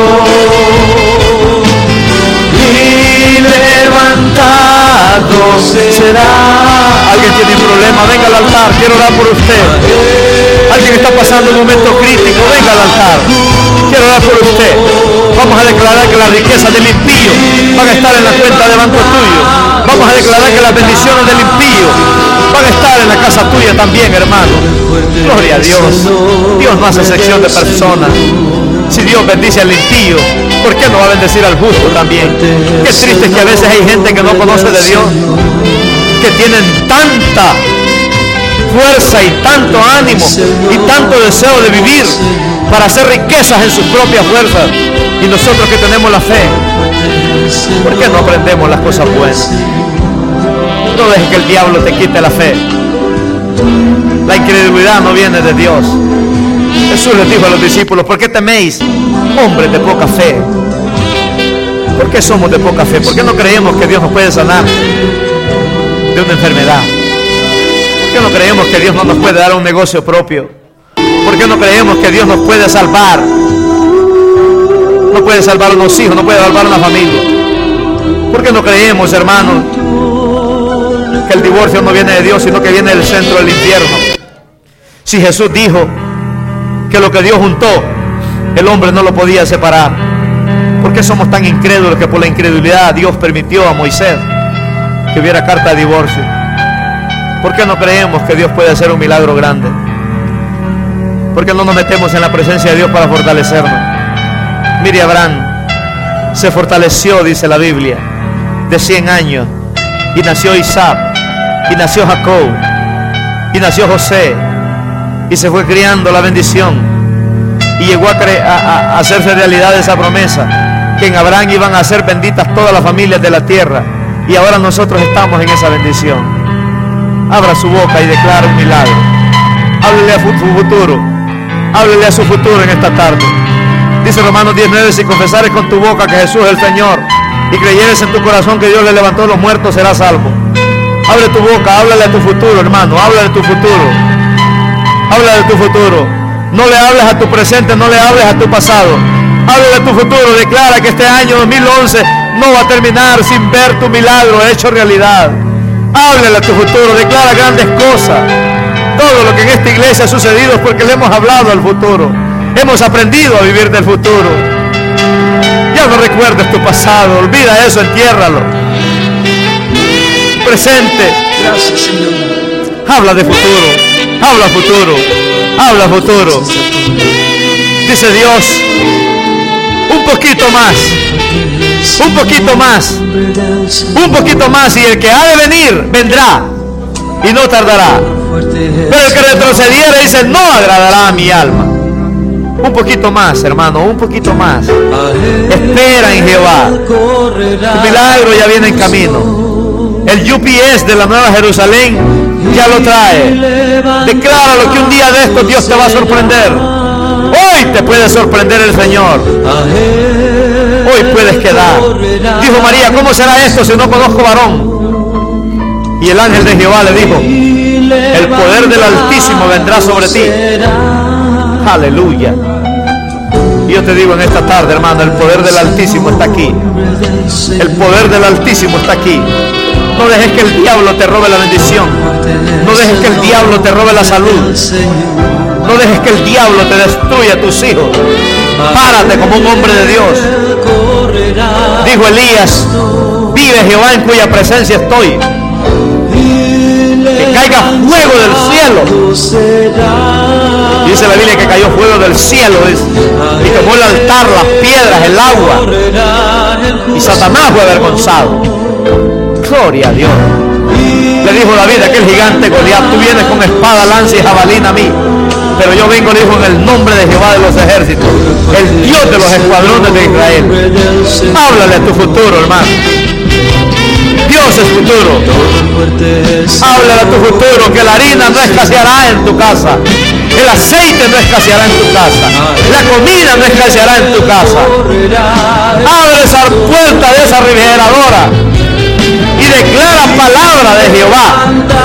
y levantado será. Alguien tiene un problema, venga al altar, quiero orar por usted. Alguien está pasando un momento crítico, venga al altar, quiero orar por usted. Vamos a declarar que las riquezas del impío van a estar en la cuenta de banco tuyo. Vamos a declarar que las bendiciones del impío van a estar en la casa tuya también, hermano. Gloria a Dios. Dios no hace sección de personas. Si Dios bendice al impío, ¿por qué no va a bendecir al justo también? Qué triste es que a veces hay gente que no conoce de Dios. que tienen tanta fuerza y tanto ánimo y tanto deseo de vivir para hacer riquezas en sus propias fuerzas, y nosotros que tenemos la fe, ¿por qué no aprendemos las cosas buenas? No dejes que el diablo te quite la fe. La incredulidad no viene de Dios. Jesús les dijo a los discípulos: ¿por qué teméis, hombres de poca fe? ¿Por qué somos de poca fe? ¿Por qué no creemos que Dios nos puede sanar de una enfermedad? ¿Por qué no creemos que Dios no nos puede dar un negocio propio? ¿Por qué no creemos que Dios nos puede salvar? No puede salvar unos hijos, no puede salvar una familia. ¿Por qué no creemos, hermanos, que el divorcio no viene de Dios, sino que viene del centro del infierno? Si Jesús dijo que lo que Dios juntó, el hombre no lo podía separar, ¿por qué somos tan incrédulos que por la incredulidad Dios permitió a Moisés que hubiera carta de divorcio? ¿Por qué no creemos que Dios puede hacer un milagro grande? ¿Por qué no nos metemos en la presencia de Dios para fortalecernos? Mire, Abraham se fortaleció, dice la Biblia, de cien años, y nació Isaac, y nació Jacob, y nació José, y se fue criando la bendición, y llegó a, a, a hacerse realidad esa promesa, que en Abraham iban a ser benditas todas las familias de la tierra, y ahora nosotros estamos en esa bendición. Abra su boca y declara un milagro. Háblele a su futuro, háblele a su futuro en esta tarde. Dice Romanos diez nueve: si confesares con tu boca que Jesús es el Señor y creyeres en tu corazón que Dios le levantó de los muertos, serás salvo. Abre tu boca, háblale a tu futuro, hermano, háblale a tu futuro. Habla de tu futuro. No le hables a tu presente, no le hables a tu pasado. Habla de tu futuro. Declara que este año dos mil once no va a terminar sin ver tu milagro hecho realidad. Háblale a tu futuro. Declara grandes cosas. Todo lo que en esta iglesia ha sucedido es porque le hemos hablado al futuro. Hemos aprendido a vivir del futuro. Ya no recuerdes tu pasado. Olvida eso, entiérralo. Presente. Gracias, Señor. Habla de futuro. Habla futuro, habla futuro. Dice Dios, un poquito más, un poquito más, un poquito más, y el que ha de venir, vendrá y no tardará. Pero el que retrocediera, dice, no agradará a mi alma. Un poquito más, hermano, un poquito más. Espera en Jehová. El milagro ya viene en camino. El U P S de la Nueva Jerusalén ya lo trae. Decláralo que un día de estos Dios te va a sorprender. Hoy te puede sorprender el Señor. Hoy puedes quedar. Dijo María, ¿cómo será esto si no conozco varón? Y el ángel de Jehová le dijo, el poder del Altísimo vendrá sobre ti. Aleluya. Y yo te digo en esta tarde, hermano, el poder del Altísimo está aquí. El poder del Altísimo está aquí. No dejes que el diablo te robe la bendición. No dejes que el diablo te robe la salud. No dejes que el diablo te destruya a tus hijos. Párate como un hombre de Dios. Dijo Elías, vive Jehová en cuya presencia estoy. Que caiga fuego del cielo. Dice la Biblia que cayó fuego del cielo y quemó el altar, las piedras, el agua. Y Satanás fue avergonzado. Gloria a Dios. Le dijo David, aquel gigante Goliat, tú vienes con espada, lanza y jabalina a mí, pero yo vengo, le dijo, en el nombre de Jehová de los ejércitos, el Dios de los escuadrones de Israel. Háblale a tu futuro, hermano. Dios es futuro. Háblale a tu futuro, que la harina no escaseará en tu casa, el aceite no escaseará en tu casa, la comida no escaseará en tu casa. Abre esa puerta de esa refrigeradora y declara palabra de Jehová.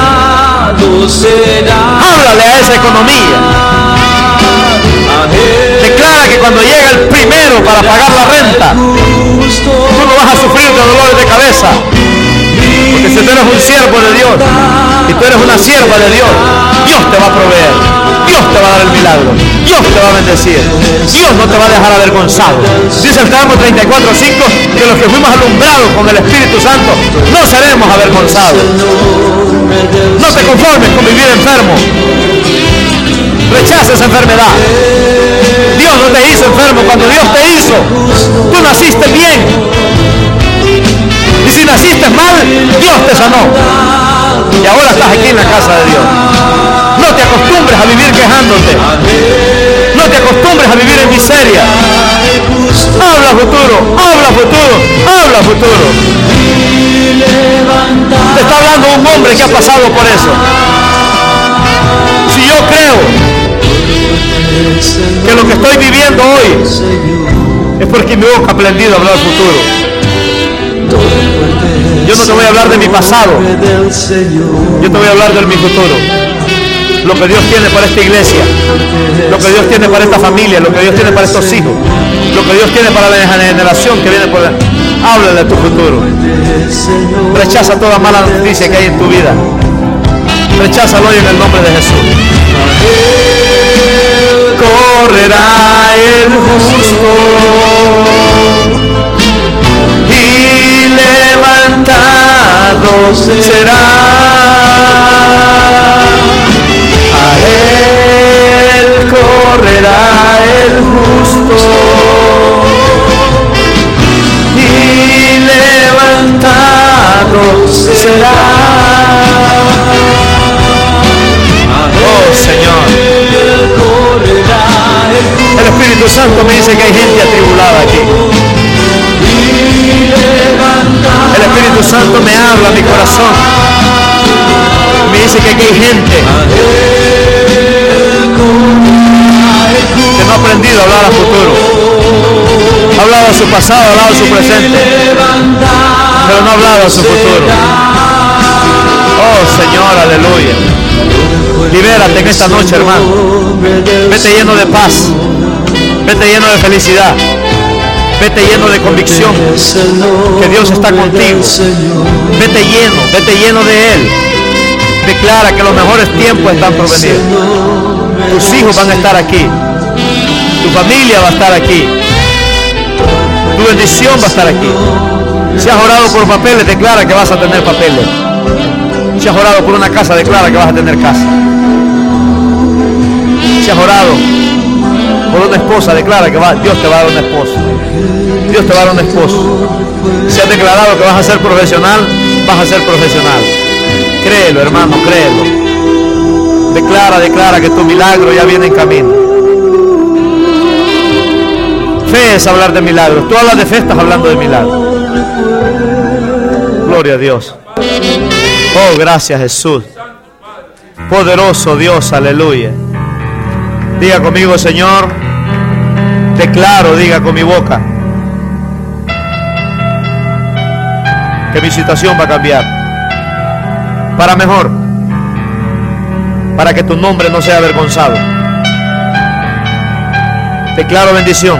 Háblale a esa economía. Declara que cuando llega el primero para pagar la renta, tú no vas a sufrir de dolores de cabeza. Porque si tú eres un siervo de Dios y tú eres una sierva de Dios, Dios te va a proveer, Dios te va a dar el milagro, Dios te va a bendecir, Dios no te va a dejar avergonzado. Dice el Salmo treinta y cuatro cinco que los que fuimos alumbrados con el Espíritu Santo no seremos avergonzados. No te conformes con vivir enfermo. Rechaza esa enfermedad. Dios no te hizo enfermo. Cuando Dios te hizo, tú naciste bien. Y si naciste mal, Dios te sanó. Y ahora estás aquí en la casa de Dios. No te acostumbres a vivir quejándote. No te acostumbres a vivir en miseria. Habla futuro, habla futuro, habla futuro. Te está hablando un hombre que ha pasado por eso. Si yo creo que lo que estoy viviendo hoy es porque mi boca ha aprendido a hablar futuro. Yo no te voy a hablar de mi pasado. Yo te voy a hablar de mi futuro. Lo que Dios tiene para esta iglesia, lo que Dios tiene para esta familia, lo que Dios tiene para estos hijos, lo que Dios tiene para la generación que viene por la... Habla de tu futuro. Rechaza toda mala noticia que hay en tu vida. Recházalo hoy en el nombre de Jesús. Correrá el justo y levantado será. A él correrá el justo y levantado será. Oh Señor, el Espíritu Santo me dice que hay gente atribulada aquí. El Espíritu Santo me habla a mi corazón. Me dice que aquí hay gente que no ha aprendido a hablar a futuro. Ha hablado a su pasado, ha hablado a su presente, pero no ha hablado a su futuro. Oh Señor, aleluya. Libérate en esta noche, hermano. Vete lleno de paz. Vete lleno de felicidad. Vete lleno de convicción que Dios está contigo. Vete lleno, vete lleno de Él. Declara que los mejores tiempos están por venir. Tus hijos van a estar aquí. Tu familia va a estar aquí. Tu bendición va a estar aquí. Si has orado por papeles, declara que vas a tener papeles. Si has orado por una casa, declara que vas a tener casa. Si has orado por una esposa, declara que va, Dios te va a dar una esposa. Dios te va a dar un esposo. Si has declarado que vas a ser profesional, vas a ser profesional. Créelo, hermano, créelo. Declara, declara que tu milagro ya viene en camino. Fe es hablar de milagros. Tú hablas de fe, estás hablando de milagros. Gloria a Dios. Oh, gracias Jesús. Poderoso Dios, aleluya. Diga conmigo, Señor, declaro, diga con mi boca, que mi situación va a cambiar para mejor, para que tu nombre no sea avergonzado. Declaro bendición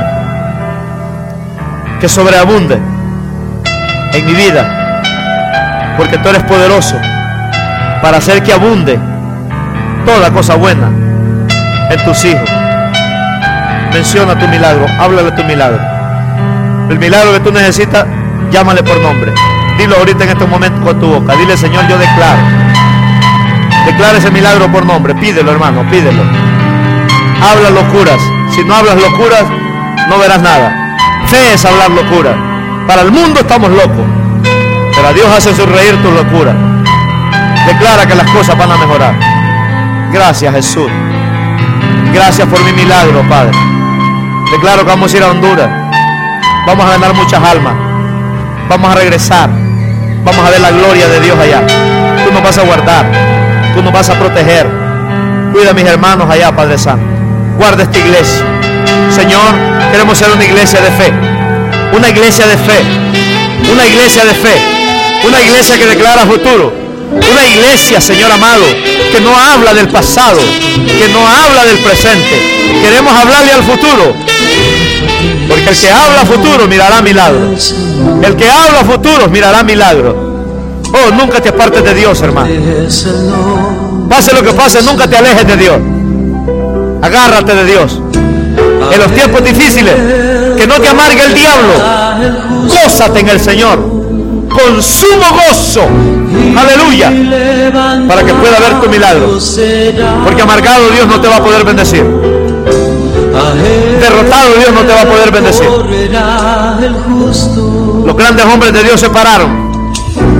que sobreabunde en mi vida, porque tú eres poderoso para hacer que abunde toda cosa buena en tus hijos. Menciona tu milagro, háblale tu milagro. El milagro que tú necesitas, llámale por nombre. Dilo ahorita en este momento con tu boca. Dile, Señor, yo declaro. Declara ese milagro por nombre. Pídelo, hermano, pídelo. Habla locuras. Si no hablas locuras, no verás nada. Fe es hablar locura. Para el mundo estamos locos, pero a Dios hace sonreír tu locura. Declara que las cosas van a mejorar. Gracias, Jesús. Gracias por mi milagro, Padre. Declaro que vamos a ir a Honduras. Vamos a ganar muchas almas. Vamos a regresar. Vamos a ver la gloria de Dios allá. Tú nos vas a guardar. Tú nos vas a proteger. Cuida a mis hermanos allá, Padre Santo. Guarda esta iglesia. Señor, queremos ser una iglesia de fe. Una iglesia de fe. Una iglesia de fe. Una iglesia que declara futuro. Una iglesia, Señor amado, que no habla del pasado, que no habla del presente. Queremos hablarle al futuro, porque el que habla futuro mirará milagros. El que habla futuro mirará milagros. Oh, nunca te apartes de Dios, hermano. Pase lo que pase, nunca te alejes de Dios. Agárrate de Dios. En los tiempos difíciles, que no te amargue el diablo. Gózate en el Señor, con sumo gozo. Aleluya. Para que pueda ver tu milagro. Porque amargado Dios no te va a poder bendecir. Derrotado Dios no te va a poder bendecir. Los grandes hombres de Dios se pararon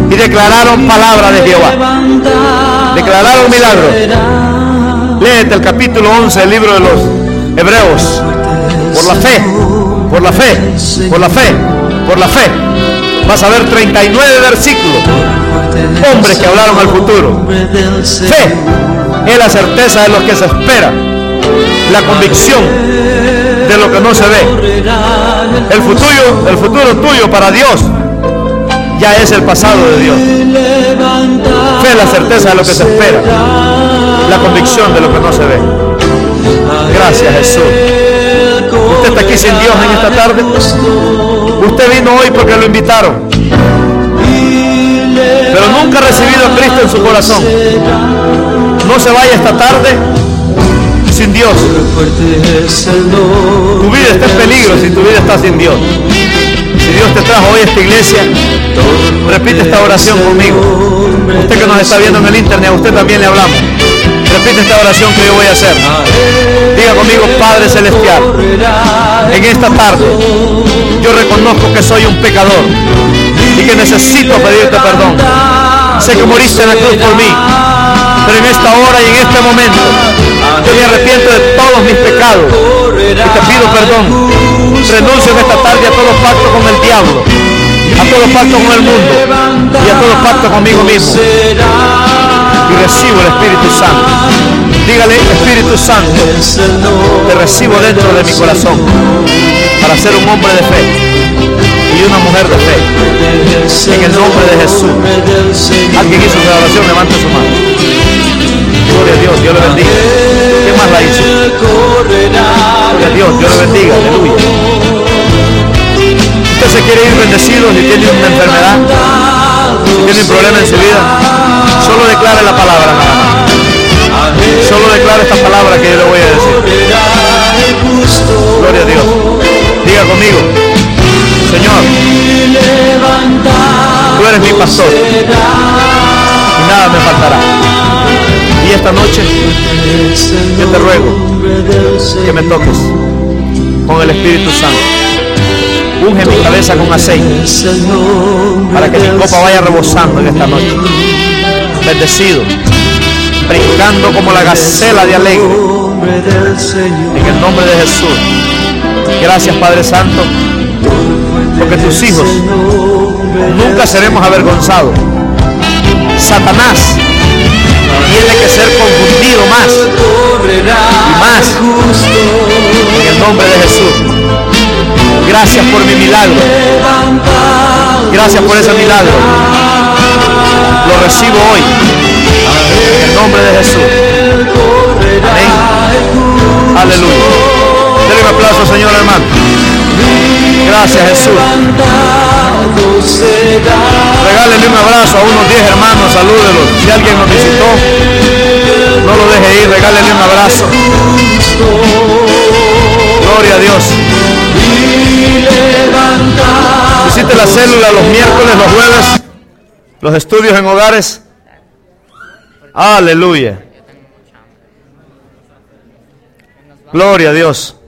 y declararon palabra de Jehová. Declararon milagros. Léete el capítulo once del libro de los Hebreos. Por la fe, por la fe, por la fe, por la fe. Vas a ver treinta y nueve versículos. Hombres que hablaron al futuro. Fe es la certeza de lo que se espera, la convicción de lo que no se ve. El futuro, el futuro tuyo para Dios ya es el pasado de Dios. Fe es la certeza de lo que se espera, la convicción de lo que no se ve. Gracias, Jesús. Usted está aquí sin Dios en esta tarde. Usted vino hoy porque lo invitaron, pero nunca ha recibido a Cristo en su corazón. No se vaya esta tarde sin Dios. Tu vida está en peligro si tu vida está sin Dios. Si Dios te trajo hoy a esta iglesia, repite esta oración conmigo. Usted que nos está viendo en el internet, a usted también le hablamos. Repite esta oración que yo voy a hacer. Diga conmigo: Padre Celestial, en esta tarde yo reconozco que soy un pecador y que necesito pedirte perdón. Sé que moriste en la cruz por mí, pero en esta hora y en este momento yo me arrepiento de todos mis pecados y te pido perdón. Renuncio en esta tarde a todo pacto con el diablo, a todo pacto con el mundo y a todo pacto conmigo mismo, y recibo el Espíritu Santo. Dígale: Espíritu Santo, te recibo dentro de mi corazón para ser un hombre de fe y una mujer de fe, en el nombre de Jesús. Alguien hizo esa oración, levante su mano. Gloria a Dios, Dios le bendiga. ¿Qué más la hizo? Gloria a Dios, Dios le bendiga. Aleluya. Usted se quiere ir bendecido, si tiene una enfermedad, si tiene un problema en su vida, solo declare la palabra nada más. Solo declare esta palabra que yo le voy a decir. Gloria a Dios. Diga conmigo: Señor, tú eres mi pastor y nada me faltará. Y esta noche yo te ruego que me toques con el Espíritu Santo. Unge mi cabeza con aceite para que mi copa vaya rebosando en esta noche. Bendecido, brincando como la gacela de alegre, en el nombre de Jesús. Gracias, Padre Santo, porque tus hijos nunca seremos avergonzados. Satanás tiene que ser confundido más y más, en el nombre de Jesús. Gracias por mi milagro. Gracias por ese milagro. Lo recibo hoy, en el nombre de Jesús. Amén. Aleluya. Denle un aplauso, Señor, hermano. Gracias, Jesús. Regálenle un abrazo a unos diez hermanos, salúdenlos. Si alguien nos visitó, no lo deje ir, regálenle un abrazo. Gloria a Dios. Visite la célula los miércoles, los jueves, los estudios en hogares. Aleluya. Gloria a Dios.